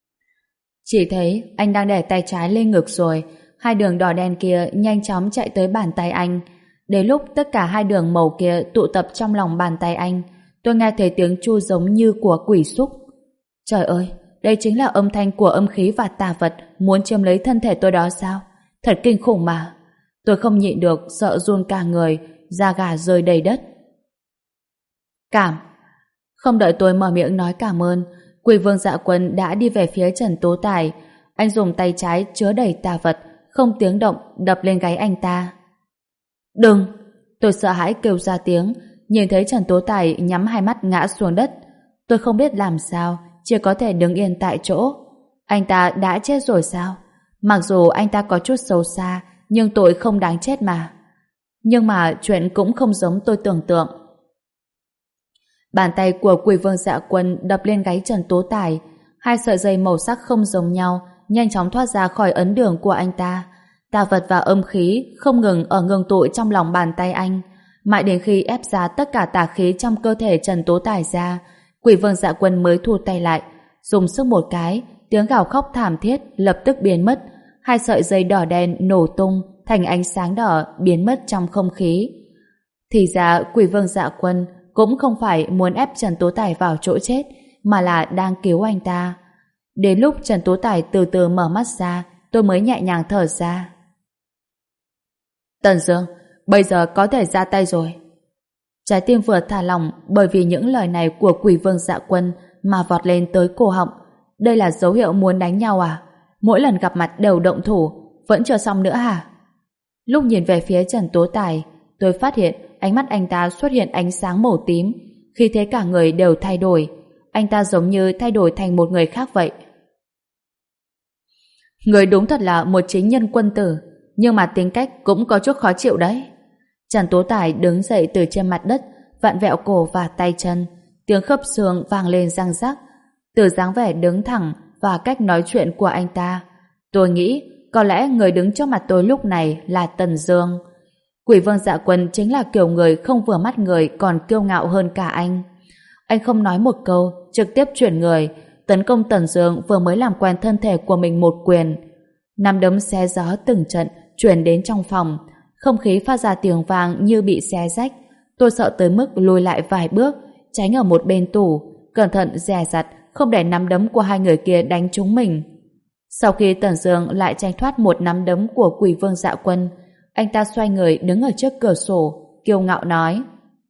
A: Chỉ thấy anh đang để tay trái lên ngực rồi, hai đường đỏ đen kia nhanh chóng chạy tới bàn tay anh. Đến lúc tất cả hai đường màu kia tụ tập trong lòng bàn tay anh, tôi nghe thấy tiếng chu giống như của quỷ súc. Trời ơi, đây chính là âm thanh của âm khí và tà vật muốn chiếm lấy thân thể tôi đó sao? Thật kinh khủng mà. Tôi không nhịn được, sợ run cả người, da gà rơi đầy đất. Cảm. Không đợi tôi mở miệng nói cảm ơn, Quỷ Vương Dạ Quân đã đi về phía Trần Tố Tài. Anh dùng tay trái chứa đầy tà vật, không tiếng động đập lên gáy anh ta. Đừng! Tôi sợ hãi kêu ra tiếng, nhìn thấy Trần Tố Tài nhắm hai mắt ngã xuống đất. Tôi không biết làm sao, chỉ có thể đứng yên tại chỗ. Anh ta đã chết rồi sao? Mặc dù anh ta có chút xấu xa, nhưng tội không đáng chết mà. Nhưng mà chuyện cũng không giống tôi tưởng tượng. Bàn tay của Quỷ Vương Dạ Quân đập lên gáy Trần Tố Tài. Hai sợi dây màu sắc không giống nhau nhanh chóng thoát ra khỏi ấn đường của anh ta. Tà vật và âm khí không ngừng ở ngưng tụ trong lòng bàn tay anh, mãi đến khi ép ra tất cả tà khí trong cơ thể Trần Tố Tài ra, Quỷ Vương Dạ Quân mới thu tay lại, dùng sức một cái, tiếng gào khóc thảm thiết lập tức biến mất. Hai sợi dây đỏ đen nổ tung thành ánh sáng đỏ biến mất trong không khí. Thì ra Quỷ Vương Dạ Quân cũng không phải muốn ép Trần Tố Tài vào chỗ chết, mà là đang cứu anh ta. Đến lúc Trần Tố Tài từ từ mở mắt ra, tôi mới nhẹ nhàng thở ra. Tần Dương, bây giờ có thể ra tay rồi. Trái tim vừa thả lỏng bởi vì những lời này của Quỷ Vương Dạ Quân mà vọt lên tới cổ họng. Đây là dấu hiệu muốn đánh nhau à? Mỗi lần gặp mặt đều động thủ, vẫn chưa xong nữa hả? Lúc nhìn về phía Trần Tố Tài, tôi phát hiện ánh mắt anh ta xuất hiện ánh sáng màu tím, khi thế cả người đều thay đổi. Anh ta giống như thay đổi thành một người khác vậy. Người đúng thật là một chính nhân quân tử, nhưng mà tính cách cũng có chút khó chịu đấy. Trần Tố Tài đứng dậy từ trên mặt đất, vặn vẹo cổ và tay chân, tiếng khớp xương vang lên răng rắc. Từ dáng vẻ đứng thẳng và cách nói chuyện của anh ta, tôi nghĩ có lẽ người đứng trước mặt tôi lúc này là Tần Dương. Quỷ Vương Dạ Quân chính là kiểu người không vừa mắt người còn kiêu ngạo hơn cả anh. Anh không nói một câu, trực tiếp chuyển người, tấn công Tần Dương vừa mới làm quen thân thể của mình một quyền. Nắm đấm xé gió từng trận truyền đến trong phòng, không khí phát ra tiếng vang như bị xé rách. Tôi sợ tới mức lùi lại vài bước, tránh ở một bên tủ, cẩn thận dè dặt không để nắm đấm của hai người kia đánh trúng mình. Sau khi Tần Dương lại tranh thoát một nắm đấm của Quỷ Vương Dạ Quân, anh ta xoay người đứng ở trước cửa sổ, kiêu ngạo nói: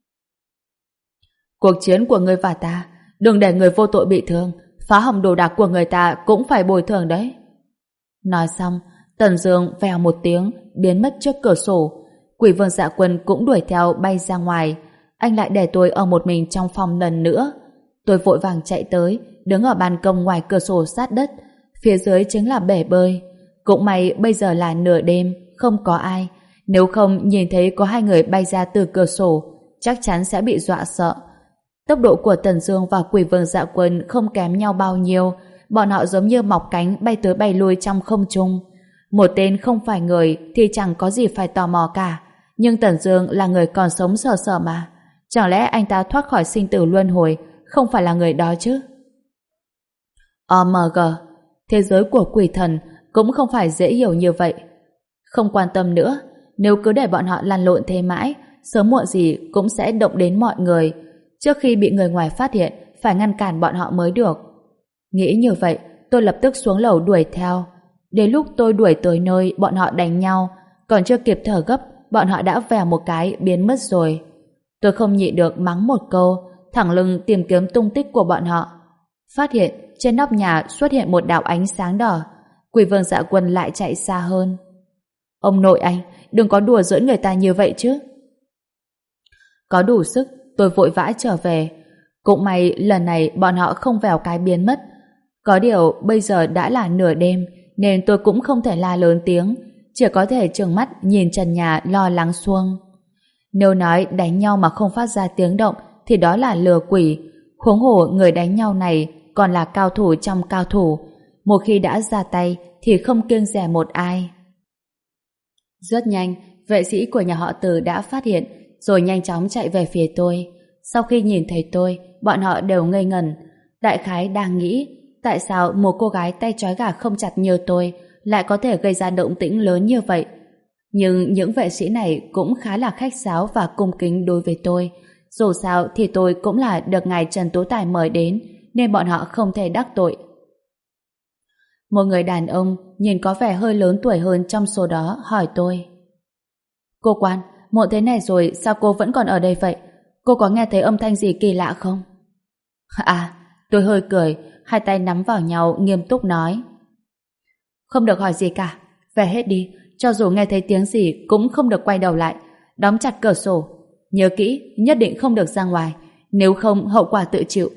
A: Cuộc chiến của ngươi và ta, đừng để người vô tội bị thương, phá hỏng đồ đạc của người ta cũng phải bồi thường đấy. Nói xong, Tần Dương vèo một tiếng biến mất trước cửa sổ. Quỷ Vương Dạ Quân cũng đuổi theo bay ra ngoài. Anh lại để tôi ở một mình trong phòng lần nữa. Tôi vội vàng chạy tới, đứng ở ban công ngoài cửa sổ sát đất. Phía dưới chính là bể bơi. Cũng may bây giờ là nửa đêm, không có ai. Nếu không nhìn thấy có hai người bay ra từ cửa sổ, chắc chắn sẽ bị dọa sợ. Tốc độ của Tần Dương và Quỷ Vương Dạ Quân không kém nhau bao nhiêu. Bọn họ giống như mọc cánh bay tới bay lui trong không trung. Một tên không phải người thì chẳng có gì phải tò mò cả. Nhưng Tần Dương là người còn sống sờ sờ mà. Chẳng lẽ anh ta thoát khỏi sinh tử luân hồi không phải là người đó chứ? ô em giê, thế giới của quỷ thần cũng không phải dễ hiểu như vậy. Không quan tâm nữa, nếu cứ để bọn họ lăn lộn thế mãi, sớm muộn gì cũng sẽ động đến mọi người. Trước khi bị người ngoài phát hiện, phải ngăn cản bọn họ mới được. Nghĩ như vậy, tôi lập tức xuống lầu đuổi theo. Đến lúc tôi đuổi tới nơi bọn họ đánh nhau, còn chưa kịp thở gấp, bọn họ đã vèo một cái biến mất rồi. Tôi không nhịn được mắng một câu, thẳng lưng tìm kiếm tung tích của bọn họ. Phát hiện trên nóc nhà xuất hiện một đạo ánh sáng đỏ. Quỷ Vương Dạ Quân lại chạy xa hơn. Ông nội anh, đừng có đùa giỡn người ta như vậy chứ. Có đủ sức, tôi vội vã trở về. Cũng may lần này bọn họ không vèo cái biến mất. Có điều bây giờ đã là nửa đêm, nên tôi cũng không thể la lớn tiếng, chỉ có thể trừng mắt nhìn trần nhà lo lắng xuông. Nếu nói đánh nhau mà không phát ra tiếng động thì đó là lừa quỷ. Huống hồ người đánh nhau này còn là cao thủ trong cao thủ. Một khi đã ra tay thì không kiêng dè một ai. Rất nhanh, vệ sĩ của nhà họ Từ đã phát hiện, rồi nhanh chóng chạy về phía tôi. Sau khi nhìn thấy tôi, bọn họ đều ngây ngẩn. Đại khái đang nghĩ tại sao một cô gái tay trói gà không chặt như tôi lại có thể gây ra động tĩnh lớn như vậy. Nhưng những vệ sĩ này cũng khá là khách sáo và cung kính đối với tôi. Dù sao thì tôi cũng là được ngài Trần Tú Tài mời đến, nên bọn họ không thể đắc tội. Một người đàn ông nhìn có vẻ hơi lớn tuổi hơn trong số đó hỏi tôi: Cô quan, muộn thế này rồi sao cô vẫn còn ở đây vậy? Cô có nghe thấy âm thanh gì kỳ lạ không? À, tôi hơi cười, hai tay nắm vào nhau nghiêm túc nói: Không được hỏi gì cả, về hết đi, cho dù nghe thấy tiếng gì cũng không được quay đầu lại, đóng chặt cửa sổ. Nhớ kỹ, nhất định không được ra ngoài, nếu không hậu quả tự chịu.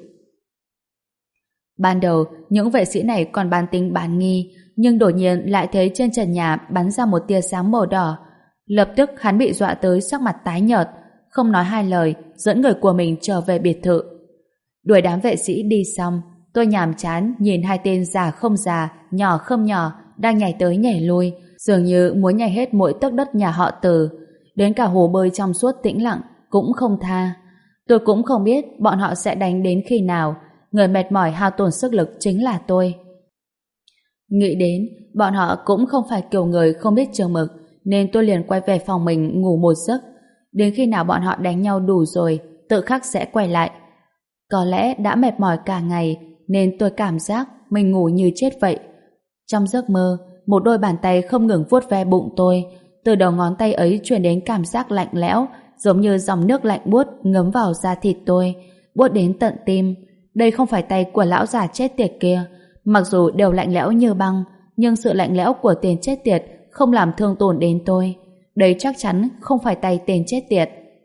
A: Ban đầu, những vệ sĩ này còn bán tính bán nghi, nhưng đột nhiên lại thấy trên trần nhà bắn ra một tia sáng màu đỏ. Lập tức hắn bị dọa tới sắc mặt tái nhợt, không nói hai lời, dẫn người của mình trở về biệt thự. Đuổi đám vệ sĩ đi xong, tôi nhàm chán nhìn hai tên già không già, nhỏ không nhỏ, đang nhảy tới nhảy lui, dường như muốn nhảy hết mỗi tấc đất nhà họ Từ. Đến cả hồ bơi trong suốt tĩnh lặng cũng không tha. Tôi cũng không biết bọn họ sẽ đánh đến khi nào. Người mệt mỏi hao tổn sức lực chính là tôi. Nghĩ đến bọn họ cũng không phải kiểu người không biết chừng mực, nên tôi liền quay về phòng mình ngủ một giấc. Đến khi nào bọn họ đánh nhau đủ rồi, tự khắc sẽ quay lại. Có lẽ đã mệt mỏi cả ngày, nên tôi cảm giác mình ngủ như chết vậy. Trong giấc mơ, một đôi bàn tay không ngừng vuốt ve bụng tôi. Từ đầu ngón tay ấy truyền đến cảm giác lạnh lẽo, giống như dòng nước lạnh buốt ngấm vào da thịt tôi, buốt đến tận tim. Đây không phải tay của lão già chết tiệt kia. Mặc dù đều lạnh lẽo như băng, nhưng sự lạnh lẽo của tên chết tiệt không làm thương tổn đến tôi. Đây chắc chắn không phải tay tên chết tiệt.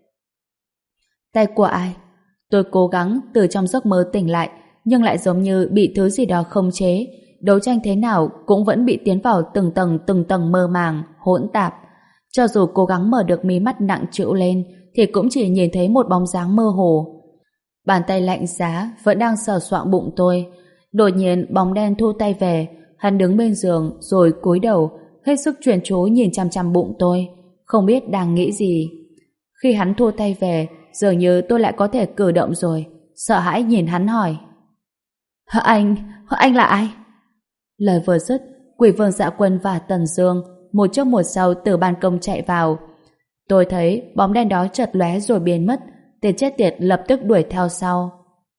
A: Tay của ai? Tôi cố gắng từ trong giấc mơ tỉnh lại, nhưng lại giống như bị thứ gì đó khống chế. Đấu tranh thế nào cũng vẫn bị tiến vào từng tầng từng tầng mơ màng, hỗn tạp. Cho dù cố gắng mở được mí mắt nặng trĩu lên, thì cũng chỉ nhìn thấy một bóng dáng mơ hồ. Bàn tay lạnh giá vẫn đang sờ soạng bụng tôi. Đột nhiên bóng đen thu tay về, hắn đứng bên giường rồi cúi đầu, hết sức chuyên chú nhìn chăm chăm bụng tôi, không biết đang nghĩ gì. Khi hắn thu tay về, dường như tôi lại có thể cử động rồi. Sợ hãi nhìn hắn hỏi: Anh, anh là ai? Lời vừa dứt, Quỷ Vương Dạ Quân và Tần Dương một trước một sau từ ban công chạy vào. Tôi thấy bóng đen đó chợt lóe rồi biến mất. Tên chết tiệt lập tức đuổi theo sau.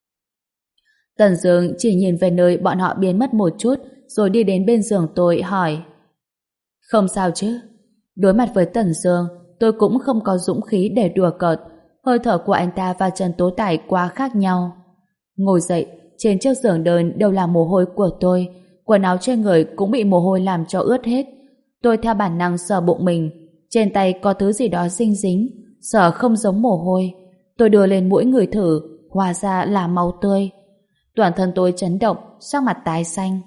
A: Tần Dương chỉ nhìn về nơi bọn họ biến mất một chút, rồi đi đến bên giường tôi hỏi: Không sao chứ? Đối mặt với Tần Dương, tôi cũng không có dũng khí để đùa cợt. Hơi thở của anh ta và Trần Tố Tài quá khác nhau. Ngồi dậy, trên chiếc giường đơn đều là mồ hôi của tôi, quần áo trên người cũng bị mồ hôi làm cho ướt hết. Tôi theo bản năng sờ bụng mình, trên tay có thứ gì đó dính dính, sờ không giống mồ hôi. Tôi đưa lên mũi người thử, hóa ra là máu tươi. Toàn thân tôi chấn động, sắc mặt tái xanh.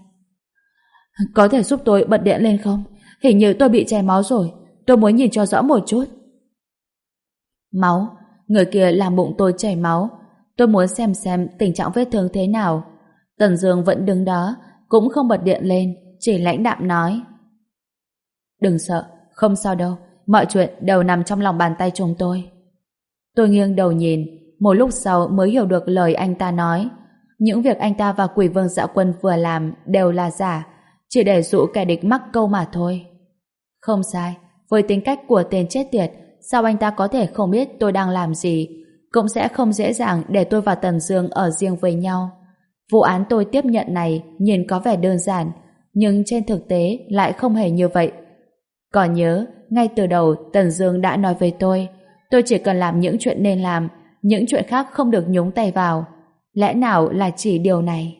A: Có thể giúp tôi bật điện lên không? Hình như tôi bị chảy máu rồi, tôi muốn nhìn cho rõ một chút. Máu? Người kia làm bụng tôi chảy máu. Tôi muốn xem xem tình trạng vết thương thế nào. Tần Dương vẫn đứng đó, cũng không bật điện lên, chỉ lãnh đạm nói: Đừng sợ, không sao đâu, mọi chuyện đều nằm trong lòng bàn tay chúng tôi. Tôi nghiêng đầu nhìn, một lúc sau mới hiểu được lời anh ta nói. Những việc anh ta và Quỷ Vương Dạ Quân vừa làm đều là giả, chỉ để dụ kẻ địch mắc câu mà thôi. Không sai, với tính cách của tên chết tiệt, sao anh ta có thể không biết tôi đang làm gì, cũng sẽ không dễ dàng để tôi và Tần Dương ở riêng với nhau. Vụ án tôi tiếp nhận này nhìn có vẻ đơn giản, nhưng trên thực tế lại không hề như vậy. Còn nhớ, ngay từ đầu Tần Dương đã nói với tôi, tôi chỉ cần làm những chuyện nên làm, những chuyện khác không được nhúng tay vào. Lẽ nào là chỉ điều này?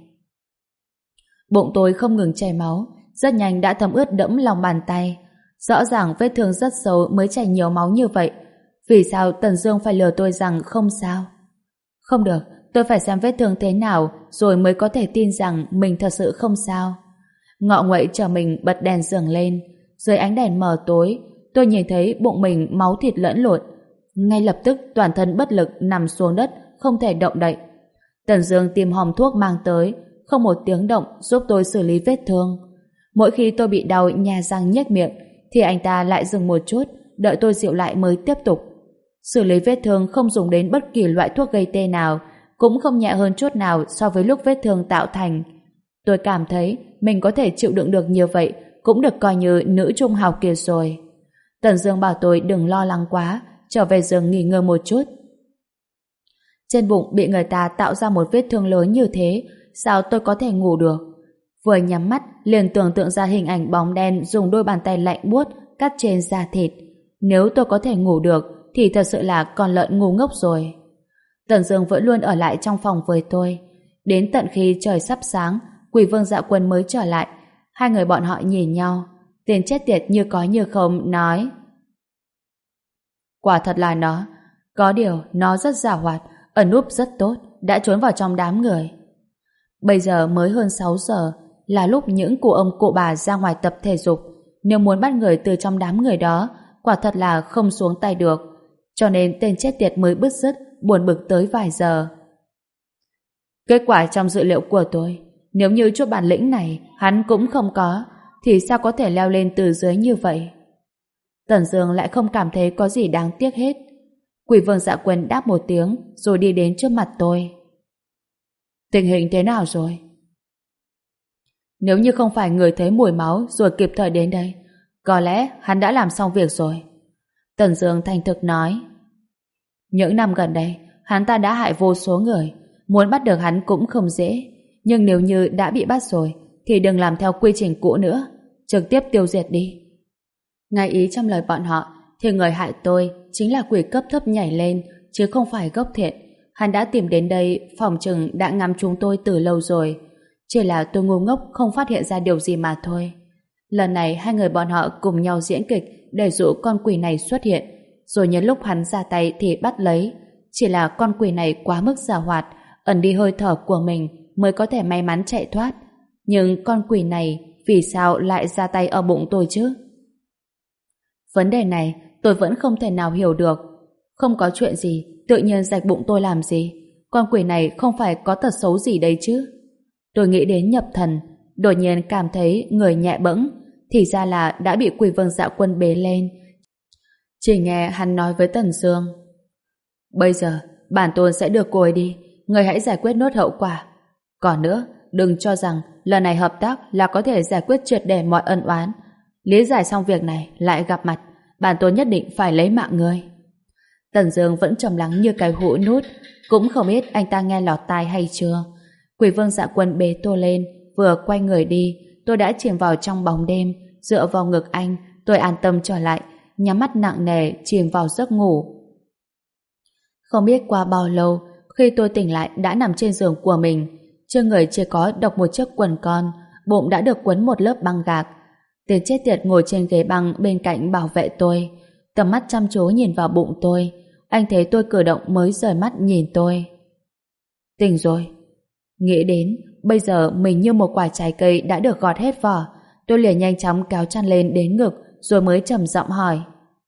A: Bụng tôi không ngừng chảy máu, rất nhanh đã thấm ướt đẫm lòng bàn tay. Rõ ràng vết thương rất sâu mới chảy nhiều máu như vậy. Vì sao Tần Dương phải lừa tôi rằng không sao? Không được, tôi phải xem vết thương thế nào rồi mới có thể tin rằng mình thật sự không sao. Ngọ nguậy chờ mình bật đèn giường lên. Dưới ánh đèn mờ tối, tôi nhìn thấy bụng mình máu thịt lẫn lộn. Ngay lập tức toàn thân bất lực nằm xuống đất, không thể động đậy. Tần Dương tìm hòm thuốc mang tới, không một tiếng động giúp tôi xử lý vết thương. Mỗi khi tôi bị đau nhè răng nhếch miệng, thì anh ta lại dừng một chút, đợi tôi dịu lại mới tiếp tục. Xử lý vết thương không dùng đến bất kỳ loại thuốc gây tê nào, cũng không nhẹ hơn chút nào so với lúc vết thương tạo thành. Tôi cảm thấy mình có thể chịu đựng được như vậy, cũng được coi như nữ trung hào kiệt rồi. Tần Dương bảo tôi đừng lo lắng quá, trở về giường nghỉ ngơi một chút. Trên bụng bị người ta tạo ra một vết thương lớn như thế, sao tôi có thể ngủ được? Vừa nhắm mắt, liền tưởng tượng ra hình ảnh bóng đen dùng đôi bàn tay lạnh buốt cắt trên da thịt. Nếu tôi có thể ngủ được, thì thật sự là con lợn ngu ngốc rồi. Tần Dương vẫn luôn ở lại trong phòng với tôi. Đến tận khi trời sắp sáng, Quỷ Vương Dạ Quân mới trở lại. Hai người bọn họ nhìn nhau. Tên chết tiệt như có như không nói: quả thật là nó. Có điều nó rất giàu hoạt, ẩn núp rất tốt, đã trốn vào trong đám người. Bây giờ mới hơn sáu giờ, là lúc những cụ ông cụ bà ra ngoài tập thể dục. Nếu muốn bắt người từ trong đám người đó, quả thật là không xuống tay được. Cho nên tên chết tiệt mới bứt rứt, buồn bực tới vài giờ. Kết quả trong dự liệu của tôi, nếu như chút bản lĩnh này hắn cũng không có, thì sao có thể leo lên từ dưới như vậy? Tần Dương lại không cảm thấy có gì đáng tiếc hết. Quỷ Vương Dạ Quân đáp một tiếng rồi đi đến trước mặt tôi. Tình hình thế nào rồi? Nếu như không phải người thấy mùi máu rồi kịp thời đến đây, có lẽ hắn đã làm xong việc rồi. Tần Dương thành thực nói. Những năm gần đây, hắn ta đã hại vô số người, muốn bắt được hắn cũng không dễ. Nhưng nếu như đã bị bắt rồi, thì đừng làm theo quy trình cũ nữa, trực tiếp tiêu diệt đi. Ngay ý trong lời bọn họ, thì người hại tôi chính là quỷ cấp thấp nhảy lên, chứ không phải gốc thiện. Hắn đã tìm đến đây, phòng chừng đã ngắm chúng tôi từ lâu rồi. Chỉ là tôi ngu ngốc không phát hiện ra điều gì mà thôi. Lần này hai người bọn họ cùng nhau diễn kịch để dụ con quỷ này xuất hiện, rồi nhân lúc hắn ra tay thì bắt lấy. Chỉ là con quỷ này quá mức giàu hoạt, ẩn đi hơi thở của mình mới có thể may mắn chạy thoát. Nhưng con quỷ này vì sao lại ra tay ở bụng tôi chứ? Vấn đề này tôi vẫn không thể nào hiểu được. Không có chuyện gì, tự nhiên rạch bụng tôi làm gì? Con quỷ này không phải có tật xấu gì đấy chứ? Tôi nghĩ đến nhập thần, đột nhiên cảm thấy người nhẹ bẫng, thì ra là đã bị Quỷ Vương Dạ Quân bế lên. Chỉ nghe hắn nói với Tần Dương: bây giờ bản tôn sẽ đưa cô ấy đi, người hãy giải quyết nốt hậu quả. Còn nữa, đừng cho rằng lần này hợp tác là có thể giải quyết triệt để mọi ân oán. Lý giải xong việc này lại gặp mặt, bản tôn nhất định phải lấy mạng người. Tần Dương vẫn trầm lắng như cái hũ nút, cũng không biết anh ta nghe lọt tai hay chưa. Quỷ Vương Dạ Quân bế tôi lên, vừa quay người đi, tôi đã chìm vào trong bóng đêm. Dựa vào ngực anh, tôi an tâm trở lại, nhắm mắt nặng nề chìm vào giấc ngủ. Không biết qua bao lâu, khi tôi tỉnh lại đã nằm trên giường của mình. Trên người chỉ có độc một chiếc quần con, bụng đã được quấn một lớp băng gạc. Tên chết tiệt ngồi trên ghế băng bên cạnh bảo vệ tôi, tầm mắt chăm chú nhìn vào bụng tôi. Anh thấy tôi cử động mới rời mắt nhìn tôi. Tỉnh rồi. Nghĩ đến bây giờ mình như một quả trái cây đã được gọt hết vỏ, tôi liền nhanh chóng kéo chăn lên đến ngực, rồi mới trầm giọng hỏi: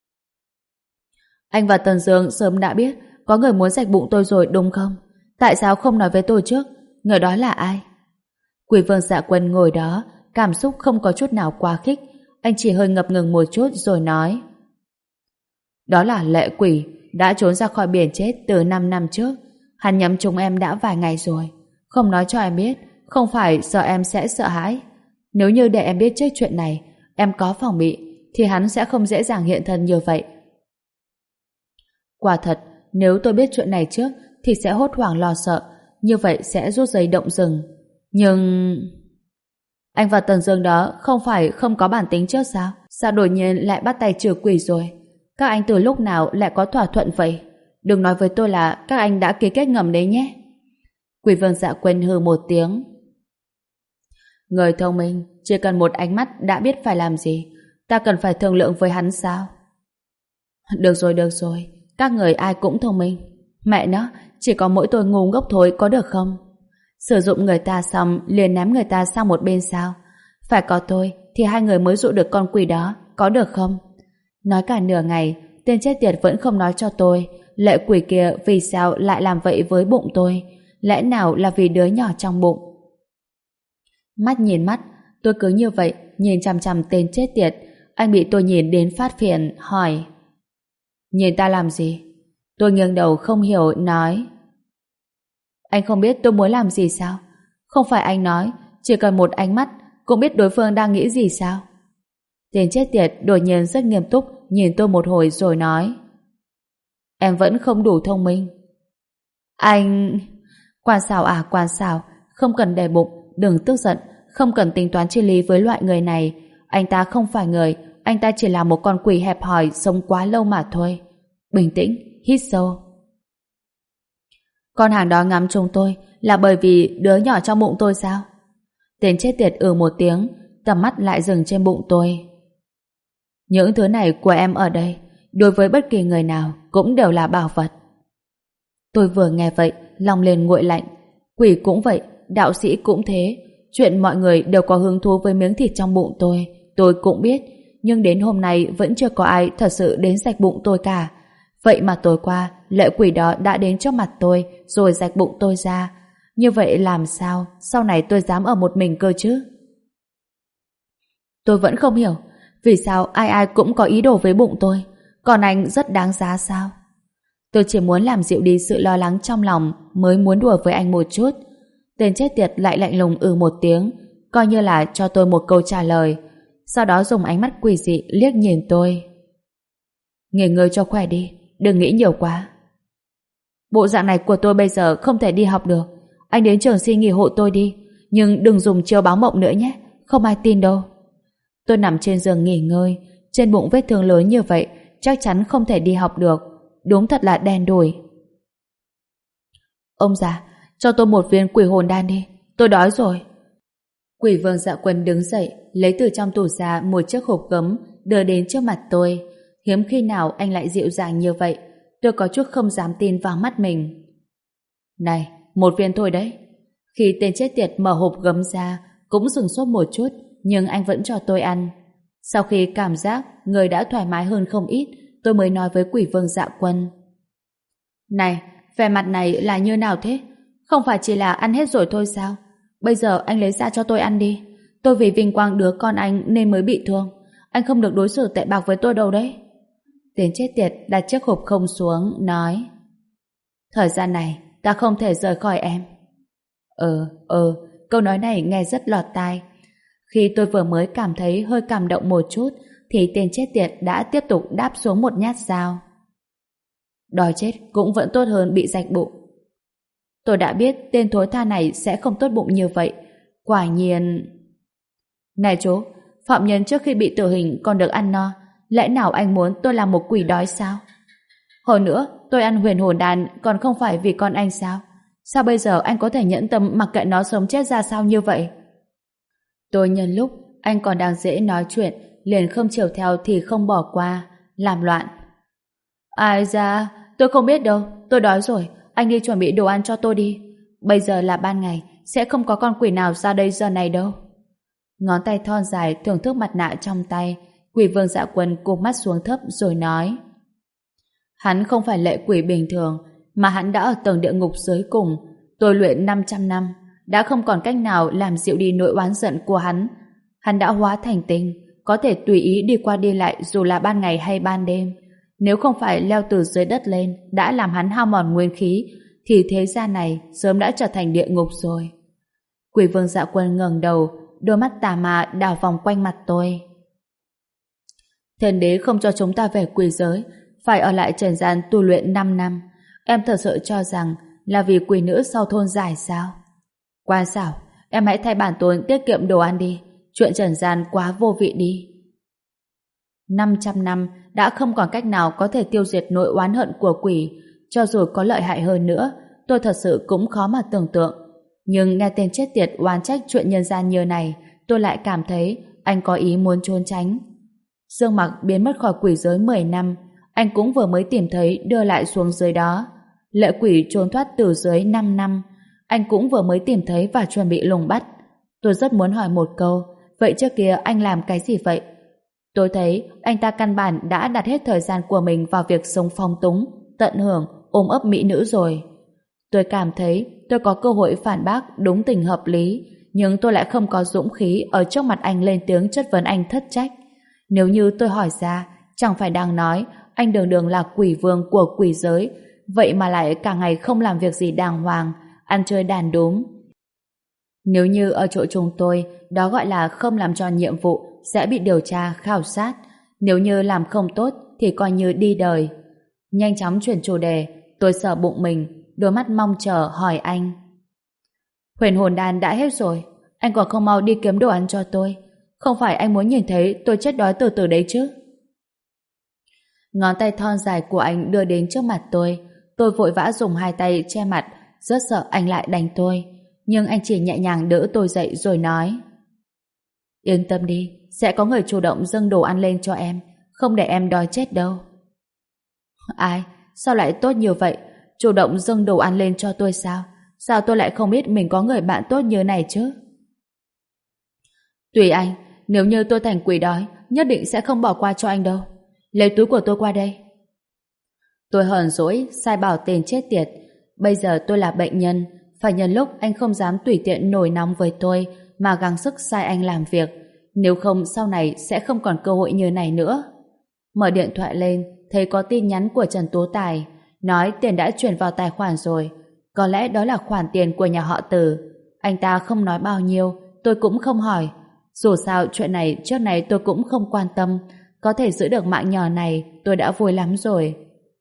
A: anh và Tần Dương sớm đã biết có người muốn rạch bụng tôi rồi đúng không? Tại sao không nói với tôi trước? Người đó là ai? Quỷ Vương Dạ Quân ngồi đó, cảm xúc không có chút nào quá khích. Anh chỉ hơi ngập ngừng một chút rồi nói: Đó là lệ quỷ đã trốn ra khỏi biển chết từ năm năm trước. Hắn nhắm trúng em đã vài ngày rồi. Không nói cho em biết, không phải sợ em sẽ sợ hãi. Nếu như để em biết trước chuyện này, em có phòng bị, thì hắn sẽ không dễ dàng hiện thân như vậy. Quả thật, nếu tôi biết chuyện này trước thì sẽ hốt hoảng lo sợ, như vậy sẽ rút dây động rừng. Nhưng... Anh và Tần Dương đó không phải không có bản tính trước sao? Sao đột nhiên lại bắt tay trừ quỷ rồi? Các anh từ lúc nào lại có thỏa thuận vậy? Đừng nói với tôi là các anh đã ký kết ngầm đấy nhé. Quỷ Vương Dạ Quân hừ một tiếng. Người thông minh chỉ cần một ánh mắt đã biết phải làm gì. Ta cần phải thương lượng với hắn sao? Được rồi, được rồi. Các người ai cũng thông minh. Mẹ nó, chỉ có mỗi tôi ngu ngốc thôi có được không? Sử dụng người ta xong liền ném người ta sang một bên sao? Phải có tôi thì hai người mới dụ được con quỷ đó, có được không? Nói cả nửa ngày, tên chết tiệt vẫn không nói cho tôi lệ quỷ kia vì sao lại làm vậy với bụng tôi. Lẽ nào là vì đứa nhỏ trong bụng? Mắt nhìn mắt, tôi cứ như vậy nhìn chằm chằm tên chết tiệt. Anh bị tôi nhìn đến phát phiền, hỏi: Nhìn ta làm gì? Tôi nghiêng đầu không hiểu, nói: Anh không biết tôi muốn làm gì sao? Không phải anh nói chỉ cần một ánh mắt cũng biết đối phương đang nghĩ gì sao? Tên chết tiệt đột nhiên rất nghiêm túc nhìn tôi một hồi rồi nói: Em vẫn không đủ thông minh. Anh... Quan xảo à, quan xảo, không cần để bụng, đừng tức giận, không cần tính toán chi lý với loại người này. Anh ta không phải người, anh ta chỉ là một con quỷ hẹp hòi sống quá lâu mà thôi. Bình tĩnh, hít sâu. Con hàng đó ngắm chúng tôi là bởi vì đứa nhỏ trong bụng tôi sao? Tên chết tiệt ừ một tiếng, tầm mắt lại dừng trên bụng tôi. Những thứ này của em ở đây, đối với bất kỳ người nào cũng đều là bảo vật. Tôi vừa nghe vậy, lòng liền nguội lạnh. Quỷ cũng vậy, đạo sĩ cũng thế. Chuyện mọi người đều có hứng thú với miếng thịt trong bụng tôi, tôi cũng biết. Nhưng đến hôm nay vẫn chưa có ai thật sự đến rạch bụng tôi cả. Vậy mà tối qua, lệ quỷ đó đã đến trước mặt tôi, rồi rạch bụng tôi ra. Như vậy làm sao sau này tôi dám ở một mình cơ chứ? Tôi vẫn không hiểu vì sao ai ai cũng có ý đồ với bụng tôi. Còn anh rất đáng giá sao? Tôi chỉ muốn làm dịu đi sự lo lắng trong lòng, mới muốn đùa với anh một chút. Tên chết tiệt lại lạnh lùng ừ một tiếng, coi như là cho tôi một câu trả lời. Sau đó dùng ánh mắt quỷ dị liếc nhìn tôi. Nghỉ ngơi cho khỏe đi, đừng nghĩ nhiều quá. Bộ dạng này của tôi bây giờ không thể đi học được. Anh đến trường xin nghỉ hộ tôi đi, nhưng đừng dùng chiêu báo mộng nữa nhé, không ai tin đâu. Tôi nằm trên giường nghỉ ngơi, trên bụng vết thương lớn như vậy, chắc chắn không thể đi học được. Đúng thật là đen đủi. Ông già, cho tôi một viên quỷ hồn đan đi, tôi đói rồi. Quỷ Vương Dạ Quân đứng dậy, lấy từ trong tủ ra một chiếc hộp gấm, đưa đến trước mặt tôi. Hiếm khi nào anh lại dịu dàng như vậy, tôi có chút không dám tin vào mắt mình. Này, một viên thôi đấy. Khi tên chết tiệt mở hộp gấm ra, cũng dừng sốt một chút, nhưng anh vẫn cho tôi ăn. Sau khi cảm giác người đã thoải mái hơn không ít, tôi mới nói với Quỷ Vương Dạ Quân: Này, vẻ mặt này là như nào thế? Không phải chỉ là ăn hết rồi thôi sao? Bây giờ anh lấy ra cho tôi ăn đi. Tôi vì vinh quang đứa con anh nên mới bị thương. Anh không được đối xử tệ bạc với tôi đâu đấy. Tên chết tiệt đặt chiếc hộp không xuống, nói: Thời gian này ta không thể rời khỏi em. Ừ, ừ, câu nói này nghe rất lọt tai. Khi tôi vừa mới cảm thấy hơi cảm động một chút, thì tên chết tiệt đã tiếp tục đáp xuống một nhát dao. Đói chết cũng vẫn tốt hơn bị rạch bụng. Tôi đã biết tên thối tha này sẽ không tốt bụng như vậy. Quả nhiên... Này chú, phạm nhân trước khi bị tử hình còn được ăn no, lẽ nào anh muốn tôi làm một quỷ đói sao? Hồi nữa, tôi ăn huyền hồn đan còn không phải vì con anh sao? Sao bây giờ anh có thể nhẫn tâm mặc kệ nó sống chết ra sao như vậy? Tôi nhân lúc anh còn đang dễ nói chuyện, liền không chiều theo thì không bỏ qua, làm loạn. Ai da, tôi không biết đâu, tôi đói rồi, anh đi chuẩn bị đồ ăn cho tôi đi. Bây giờ là ban ngày, sẽ không có con quỷ nào ra đây giờ này đâu. Ngón tay thon dài thưởng thức mặt nạ trong tay, Quỷ Vương Dạ Quân cụp mắt xuống thấp rồi nói: Hắn không phải lệ quỷ bình thường, mà hắn đã ở tầng địa ngục dưới cùng. Tôi luyện năm trăm năm, đã không còn cách nào làm dịu đi nỗi oán giận của hắn. Hắn đã hóa thành tinh, có thể tùy ý đi qua đi lại dù là ban ngày hay ban đêm. Nếu không phải leo từ dưới đất lên đã làm hắn hao mòn nguyên khí, thì thế gian này sớm đã trở thành địa ngục rồi. Quỷ vương Dạ Quân ngẩng đầu, đôi mắt tà ma đảo vòng quanh mặt tôi. Thiên đế không cho chúng ta về quỷ giới, phải ở lại trần gian tu luyện năm năm. Em thật sự cho rằng là vì quỷ nữ sau thôn giải sao? Quan xảo, em hãy thay bản tôn tiết kiệm đồ ăn đi, chuyện trần gian quá vô vị đi. năm trăm năm đã không còn cách nào có thể tiêu diệt nỗi oán hận của quỷ, cho dù có lợi hại hơn nữa, tôi thật sự cũng khó mà tưởng tượng. Nhưng nghe tên chết tiệt oán trách chuyện nhân gian như này, tôi lại cảm thấy anh có ý muốn trốn tránh. Dương Mặc biến mất khỏi quỷ giới mười năm, anh cũng vừa mới tìm thấy đưa lại xuống dưới đó. Lệ quỷ trốn thoát từ dưới năm năm, anh cũng vừa mới tìm thấy và chuẩn bị lùng bắt. Tôi rất muốn hỏi một câu, vậy trước kia anh làm cái gì vậy? Tôi thấy anh ta căn bản đã đặt hết thời gian của mình vào việc sống phong túng, tận hưởng, ôm ấp mỹ nữ rồi. Tôi cảm thấy tôi có cơ hội phản bác đúng tình hợp lý, nhưng tôi lại không có dũng khí ở trước mặt anh lên tiếng chất vấn anh thất trách. Nếu như tôi hỏi ra, chẳng phải đang nói anh đường đường là quỷ vương của quỷ giới, vậy mà lại cả ngày không làm việc gì đàng hoàng, ăn chơi đàn đúm. Nếu như ở chỗ chúng tôi, đó gọi là không làm tròn nhiệm vụ, sẽ bị điều tra, khảo sát. Nếu như làm không tốt, thì coi như đi đời. Nhanh chóng chuyển chủ đề, tôi sợ bụng mình, đôi mắt mong chờ hỏi anh. Huyền hồn đan đã hết rồi, anh còn không mau đi kiếm đồ ăn cho tôi. Không phải anh muốn nhìn thấy tôi chết đói từ từ đấy chứ? Ngón tay thon dài của anh đưa đến trước mặt tôi. Tôi vội vã dùng hai tay che mặt, rất sợ anh lại đánh tôi. Nhưng anh chỉ nhẹ nhàng đỡ tôi dậy rồi nói: Yên tâm đi, sẽ có người chủ động dâng đồ ăn lên cho em, không để em đói chết đâu. Ai? Sao lại tốt như vậy? Chủ động dâng đồ ăn lên cho tôi sao? Sao tôi lại không biết mình có người bạn tốt như này chứ? Tùy anh, nếu như tôi thành quỷ đói, nhất định sẽ không bỏ qua cho anh đâu. Lấy túi của tôi qua đây. Tôi hờn dỗi, sai bảo tên chết tiệt. Bây giờ tôi là bệnh nhân, phải nhân lúc anh không dám tùy tiện nổi nóng với tôi mà gắng sức sai anh làm việc. Nếu không sau này sẽ không còn cơ hội như này nữa. Mở điện thoại lên, thấy có tin nhắn của Trần Tú Tài, nói tiền đã chuyển vào tài khoản rồi. Có lẽ đó là khoản tiền của nhà họ Từ. Anh ta không nói bao nhiêu, tôi cũng không hỏi. Dù sao chuyện này trước này tôi cũng không quan tâm. Có thể giữ được mạng nhỏ này, tôi đã vui lắm rồi.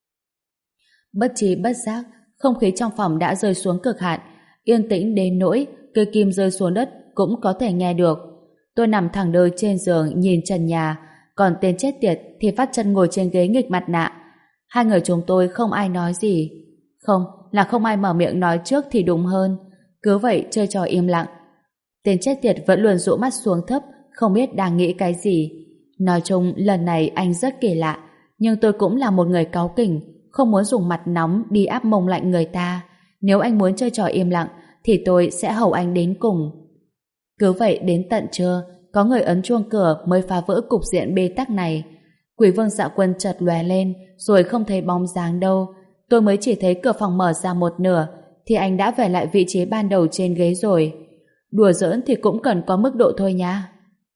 A: Bất trí bất giác, không khí trong phòng đã rơi xuống cực hạn, yên tĩnh đến nỗi cây kim rơi xuống đất cũng có thể nghe được. Tôi nằm thẳng đơ trên giường nhìn trần nhà, còn tên chết tiệt thì phát chân ngồi trên ghế nghịch mặt nạ. Hai người chúng tôi không ai nói gì. Không, là không ai mở miệng nói trước thì đúng hơn. Cứ vậy chơi trò im lặng. Tên chết tiệt vẫn luôn dụ mắt xuống thấp, không biết đang nghĩ cái gì. Nói chung lần này anh rất kỳ lạ, nhưng tôi cũng là một người cáu kỉnh, không muốn dùng mặt nóng đi áp mông lạnh người ta. Nếu anh muốn chơi trò im lặng thì tôi sẽ hầu anh đến cùng. Cứ vậy đến tận trưa, có người ấn chuông cửa mới phá vỡ cục diện bế tắc này. Quỷ vương Dạ Quân chợt lóe lên, rồi không thấy bóng dáng đâu. Tôi mới chỉ thấy cửa phòng mở ra một nửa, thì anh đã về lại vị trí ban đầu trên ghế rồi. Đùa giỡn thì cũng cần có mức độ thôi nha.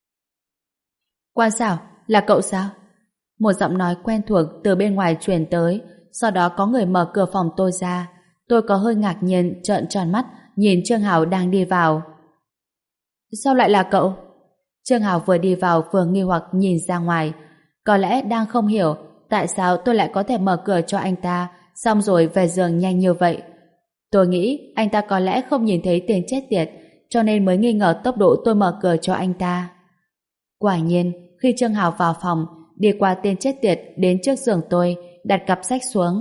A: Quan xảo, là cậu sao? Một giọng nói quen thuộc từ bên ngoài truyền tới, sau đó có người mở cửa phòng tôi ra. Tôi có hơi ngạc nhiên trợn tròn mắt nhìn Trương Hào đang đi vào. Sao lại là cậu? Trương Hào vừa đi vào vừa nghi hoặc nhìn ra ngoài, có lẽ đang không hiểu tại sao tôi lại có thể mở cửa cho anh ta, xong rồi về giường nhanh như vậy. Tôi nghĩ anh ta có lẽ không nhìn thấy tên chết tiệt, cho nên mới nghi ngờ tốc độ tôi mở cửa cho anh ta. Quả nhiên, khi Trương Hào vào phòng, đi qua tên chết tiệt đến trước giường tôi, đặt cặp sách xuống.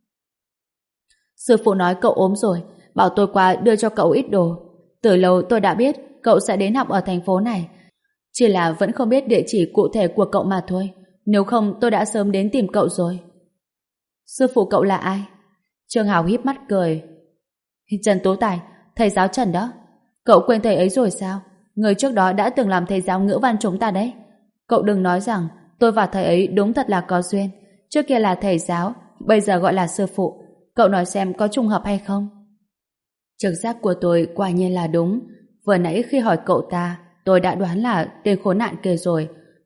A: Sư phụ nói cậu ốm rồi, bảo tôi qua đưa cho cậu ít đồ. Từ lâu tôi đã biết cậu sẽ đến học ở thành phố này, chỉ là vẫn không biết địa chỉ cụ thể của cậu mà thôi. Nếu không tôi đã sớm đến tìm cậu rồi. Sư phụ cậu là ai? Trương Hào híp mắt cười. Trần Tú Tài, thầy giáo Trần đó. Cậu quên thầy ấy rồi sao? Người trước đó đã từng làm thầy giáo ngữ văn chúng ta đấy. Cậu đừng nói rằng tôi và thầy ấy đúng thật là có duyên. Trước kia là thầy giáo, bây giờ gọi là sư phụ. Cậu nói xem có trùng hợp hay không? Trực giác của tôi quả nhiên là đúng. Vừa nãy khi hỏi cậu ta, tôi đã đoán là tên khốn nạn kia rồi.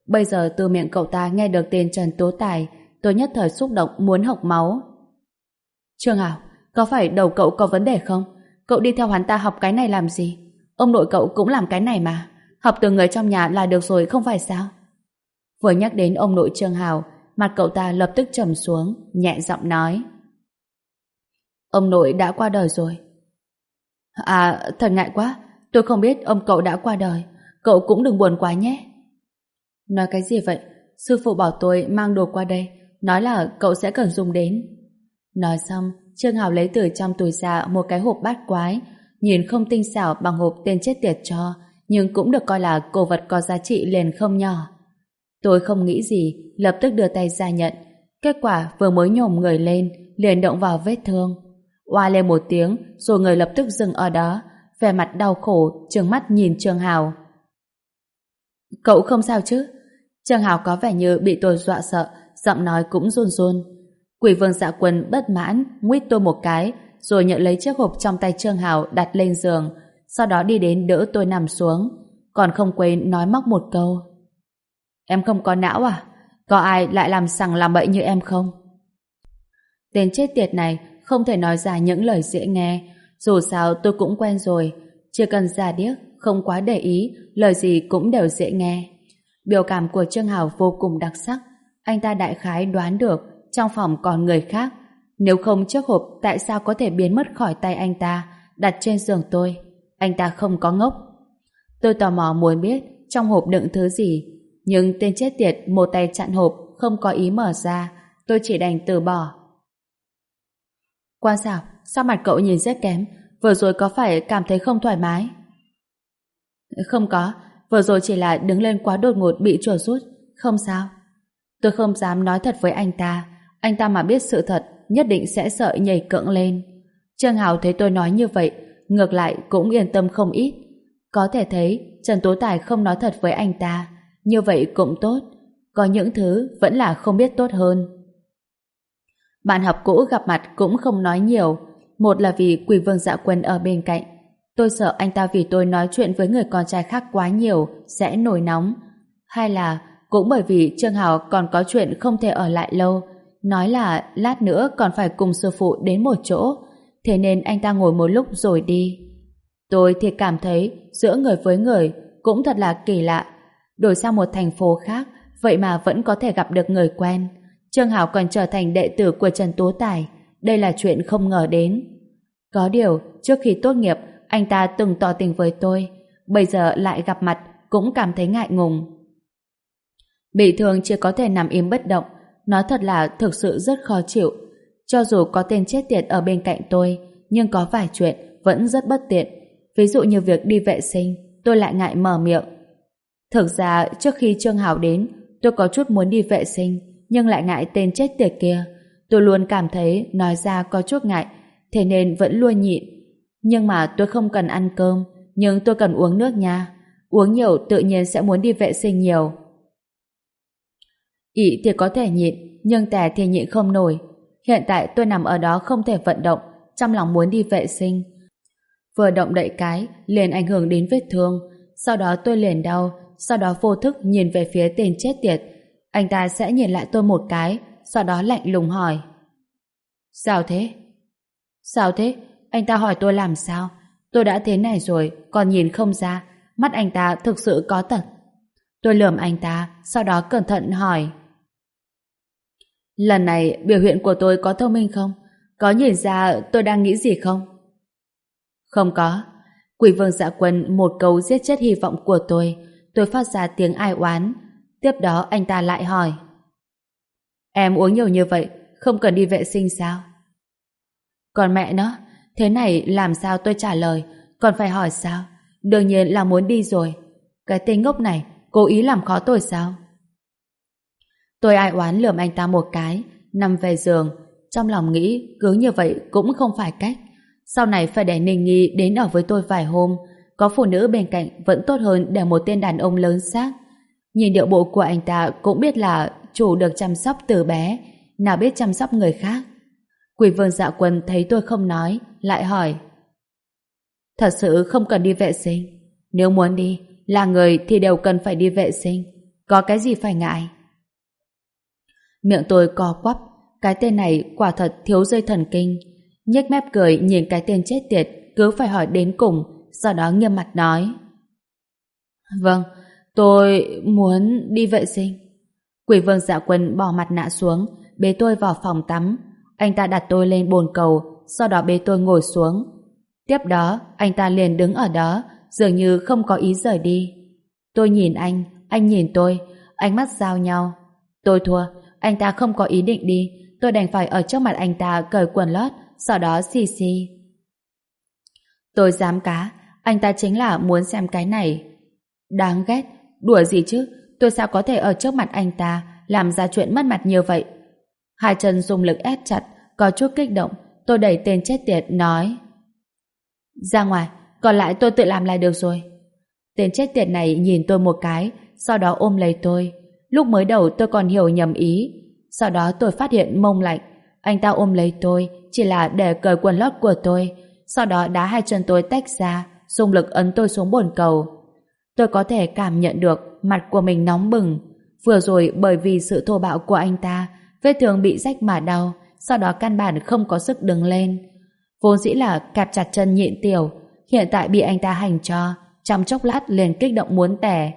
A: Bây giờ từ miệng cậu ta nghe được tên Trần Tố Tài, tôi nhất thời xúc động muốn hộc máu. Trương Hảo, có phải đầu cậu có vấn đề không? Cậu đi theo hắn ta học cái này làm gì? Ông nội cậu cũng làm cái này mà. Học từ người trong nhà là được rồi không phải sao? Vừa nhắc đến ông nội Trương Hảo, mặt cậu ta lập tức trầm xuống, nhẹ giọng nói. Ông nội đã qua đời rồi. À, thật ngại quá. Tôi không biết ông cậu đã qua đời. Cậu cũng đừng buồn quá nhé. Nói cái gì vậy? Sư phụ bảo tôi mang đồ qua đây, nói là cậu sẽ cần dùng đến. Nói xong, Trương Hảo lấy từ trong túi ra một cái hộp bát quái, nhìn không tinh xảo bằng hộp tên chết tiệt cho, nhưng cũng được coi là cổ vật có giá trị liền không nhỏ. Tôi không nghĩ gì, lập tức đưa tay ra nhận. Kết quả vừa mới nhổm người lên, liền động vào vết thương. Oa lên một tiếng, rồi người lập tức dừng ở đó, vẻ mặt đau khổ, trừng mắt nhìn Trương Hảo. Cậu không sao chứ? Trương Hảo có vẻ như bị tôi dọa sợ, giọng nói cũng run run. Quỷ Vương Dạ Quân bất mãn, nguýt tôi một cái, rồi nhận lấy chiếc hộp trong tay Trương Hảo đặt lên giường, sau đó đi đến đỡ tôi nằm xuống, còn không quên nói móc một câu. Em không có não à? Có ai lại làm sằng làm bậy như em không? Tên chết tiệt này không thể nói ra những lời dễ nghe, dù sao tôi cũng quen rồi, chỉ cần già điếc, không quá để ý, lời gì cũng đều dễ nghe. Biểu cảm của Trương Hảo vô cùng đặc sắc, anh ta đại khái đoán được trong phòng còn người khác, nếu không chiếc hộp tại sao có thể biến mất khỏi tay anh ta, đặt trên giường tôi. Anh ta không có ngốc. Tôi tò mò muốn biết trong hộp đựng thứ gì, nhưng tên chết tiệt một tay chặn hộp, không có ý mở ra, tôi chỉ đành từ bỏ. Quan Sảo, sao mặt cậu nhìn rất kém, vừa rồi có phải cảm thấy không thoải mái? Không có, vừa rồi chỉ là đứng lên quá đột ngột bị chuột rút, không sao. Tôi không dám nói thật với anh ta, anh ta mà biết sự thật nhất định sẽ sợ nhảy cẫng lên. Trương Hảo thấy tôi nói như vậy, ngược lại cũng yên tâm không ít. Có thể thấy Trần Tố Tài không nói thật với anh ta, như vậy cũng tốt, có những thứ vẫn là không biết tốt hơn. Bạn học cũ gặp mặt cũng không nói nhiều, một là vì Quỷ Vương Dạ Quân ở bên cạnh. Tôi sợ anh ta vì tôi nói chuyện với người con trai khác quá nhiều sẽ nổi nóng. Hai là cũng bởi vì Trương Hảo còn có chuyện không thể ở lại lâu, nói là lát nữa còn phải cùng sư phụ đến một chỗ, thế nên anh ta ngồi một lúc rồi đi. Tôi thì cảm thấy giữa người với người cũng thật là kỳ lạ. Đổi sang một thành phố khác, vậy mà vẫn có thể gặp được người quen. Trương Hảo còn trở thành đệ tử của Trần Tố Tài. Đây là chuyện không ngờ đến. Có điều, trước khi tốt nghiệp, anh ta từng tỏ tình với tôi. Bây giờ lại gặp mặt, cũng cảm thấy ngại ngùng. Bị thương chỉ có thể nằm im bất động. Nói thật là thực sự rất khó chịu. Cho dù có tên chết tiệt ở bên cạnh tôi, nhưng có vài chuyện vẫn rất bất tiện. Ví dụ như việc đi vệ sinh, tôi lại ngại mở miệng. Thực ra, trước khi Trương Hảo đến, tôi có chút muốn đi vệ sinh, nhưng lại ngại tên chết tiệt kia. Tôi luôn cảm thấy nói ra có chút ngại, thế nên vẫn luôn nhịn. Nhưng mà tôi không cần ăn cơm, nhưng tôi cần uống nước nha. Uống nhiều tự nhiên sẽ muốn đi vệ sinh nhiều. Ị thì có thể nhịn, nhưng tè thì nhịn không nổi. Hiện tại tôi nằm ở đó không thể vận động, trong lòng muốn đi vệ sinh. Vừa động đậy cái, liền ảnh hưởng đến vết thương. Sau đó tôi liền đau, sau đó vô thức nhìn về phía tên chết tiệt. Anh ta sẽ nhìn lại tôi một cái, sau đó lạnh lùng hỏi. Sao thế? Sao thế? Anh ta hỏi tôi làm sao? Tôi đã thế này rồi, còn nhìn không ra. Mắt anh ta thực sự có tật. Tôi lườm anh ta, sau đó cẩn thận hỏi. Lần này biểu hiện của tôi có thông minh không? Có nhìn ra tôi đang nghĩ gì không? Không có. Quỷ Vương Dạ Quân một câu giết chết hy vọng của tôi. Tôi phát ra tiếng ai oán. Tiếp đó anh ta lại hỏi. Em uống nhiều như vậy, không cần đi vệ sinh sao? Còn mẹ nó, thế này làm sao tôi trả lời, còn phải hỏi sao? Đương nhiên là muốn đi rồi. Cái tên ngốc này cố ý làm khó tôi sao? Tôi ai oán lườm anh ta một cái, nằm về giường, trong lòng nghĩ cứ như vậy cũng không phải cách. Sau này phải để Ninh Nghi đến ở với tôi vài hôm, có phụ nữ bên cạnh vẫn tốt hơn để một tên đàn ông lớn xác. Nhìn điệu bộ của anh ta cũng biết là chủ được chăm sóc từ bé, nào biết chăm sóc người khác. Quỷ Vương Dạ Quân thấy tôi không nói, lại hỏi. Thật sự không cần đi vệ sinh? Nếu muốn đi, là người thì đều cần phải đi vệ sinh. Có cái gì phải ngại? Miệng tôi co quắp, cái tên này quả thật thiếu dây thần kinh. Nhếch mép cười nhìn cái tên chết tiệt cứ phải hỏi đến cùng, sau đó nghiêm mặt nói. Vâng, tôi muốn đi vệ sinh. Quỷ vương Dạ Quân bỏ mặt nạ xuống, bế tôi vào phòng tắm. Anh ta đặt tôi lên bồn cầu, sau đó bế tôi ngồi xuống. Tiếp đó, anh ta liền đứng ở đó, dường như không có ý rời đi. Tôi nhìn anh, anh nhìn tôi, ánh mắt giao nhau. Tôi thua, anh ta không có ý định đi, tôi đành phải ở trước mặt anh ta cởi quần lót, sau đó xì xì. Tôi dám cá, anh ta chính là muốn xem cái này. Đáng ghét, đùa gì chứ, tôi sao có thể ở trước mặt anh ta làm ra chuyện mất mặt như vậy. Hai chân dùng lực ép chặt, có chút kích động, tôi đẩy tên chết tiệt nói. Ra ngoài, còn lại tôi tự làm lại được rồi. Tên chết tiệt này nhìn tôi một cái, sau đó ôm lấy tôi. Lúc mới đầu tôi còn hiểu nhầm ý, sau đó tôi phát hiện mông lạnh. Anh ta ôm lấy tôi chỉ là để cởi quần lót của tôi, sau đó đá hai chân tôi tách ra, dùng lực ấn tôi xuống bồn cầu. Tôi có thể cảm nhận được mặt của mình nóng bừng. Vừa rồi bởi vì sự thô bạo của anh ta, vết thương bị rách mà đau, sau đó căn bản không có sức đứng lên. Vốn dĩ là kẹp chặt chân nhịn tiểu, hiện tại bị anh ta hành cho, trong chốc lát liền kích động muốn tè.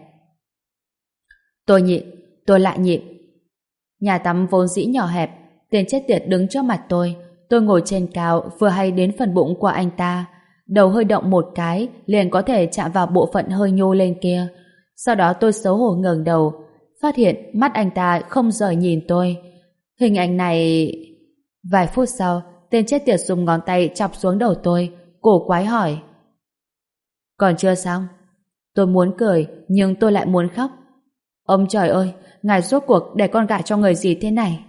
A: Tôi nhịn, tôi lại nhịn. Nhà tắm vốn dĩ nhỏ hẹp, tên chết tiệt đứng trước mặt tôi. Tôi ngồi trên cao, vừa hay đến phần bụng của anh ta. Đầu hơi động một cái, liền có thể chạm vào bộ phận hơi nhô lên kia. Sau đó tôi xấu hổ ngẩng đầu, phát hiện mắt anh ta không rời nhìn tôi. Hình ảnh này... Vài phút sau, tên chết tiệt dùng ngón tay chọc xuống đầu tôi, cổ quái hỏi. Còn chưa xong. Tôi muốn cười, nhưng tôi lại muốn khóc. Ông trời ơi, ngài rốt cuộc để con gả cho người gì thế này?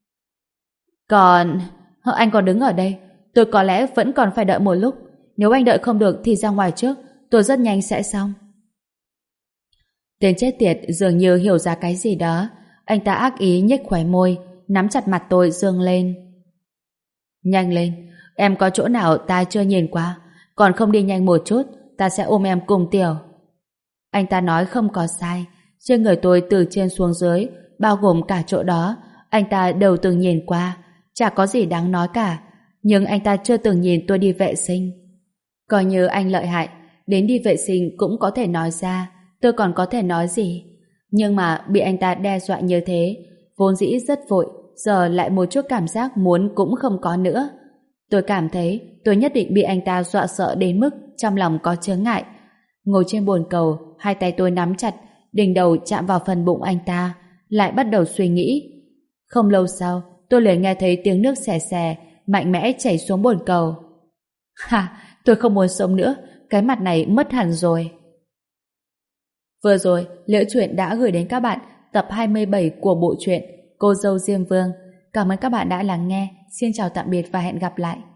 A: Còn... Anh còn đứng ở đây, tôi có lẽ vẫn còn phải đợi một lúc. Nếu anh đợi không được thì ra ngoài trước, tôi rất nhanh sẽ xong. Tên chết tiệt dường như hiểu ra cái gì đó. Anh ta ác ý nhếch khóe môi, nắm chặt mặt tôi dương lên. Nhanh lên, em có chỗ nào ta chưa nhìn qua, còn không đi nhanh một chút, ta sẽ ôm em cùng tiểu. Anh ta nói không có sai. Trên người tôi từ trên xuống dưới, bao gồm cả chỗ đó, anh ta đều từng nhìn qua, chả có gì đáng nói cả. Nhưng anh ta chưa từng nhìn tôi đi vệ sinh. Coi như anh lợi hại, đến đi vệ sinh cũng có thể nói ra, tôi còn có thể nói gì. Nhưng mà bị anh ta đe dọa như thế, vốn dĩ rất vội, giờ lại một chút cảm giác muốn cũng không có nữa. Tôi cảm thấy tôi nhất định bị anh ta dọa sợ đến mức trong lòng có chướng ngại. Ngồi trên bồn cầu, hai tay tôi nắm chặt, đỉnh đầu chạm vào phần bụng anh ta, lại bắt đầu suy nghĩ. Không lâu sau, tôi liền nghe thấy tiếng nước xè xè, mạnh mẽ chảy xuống bồn cầu. Ha, tôi không muốn sống nữa, cái mặt này mất hẳn rồi. Vừa rồi, Liễu Chuyện đã gửi đến các bạn tập hai mươi bảy của bộ truyện Cô dâu Diêm Vương. Cảm ơn các bạn đã lắng nghe. Xin chào tạm biệt và hẹn gặp lại.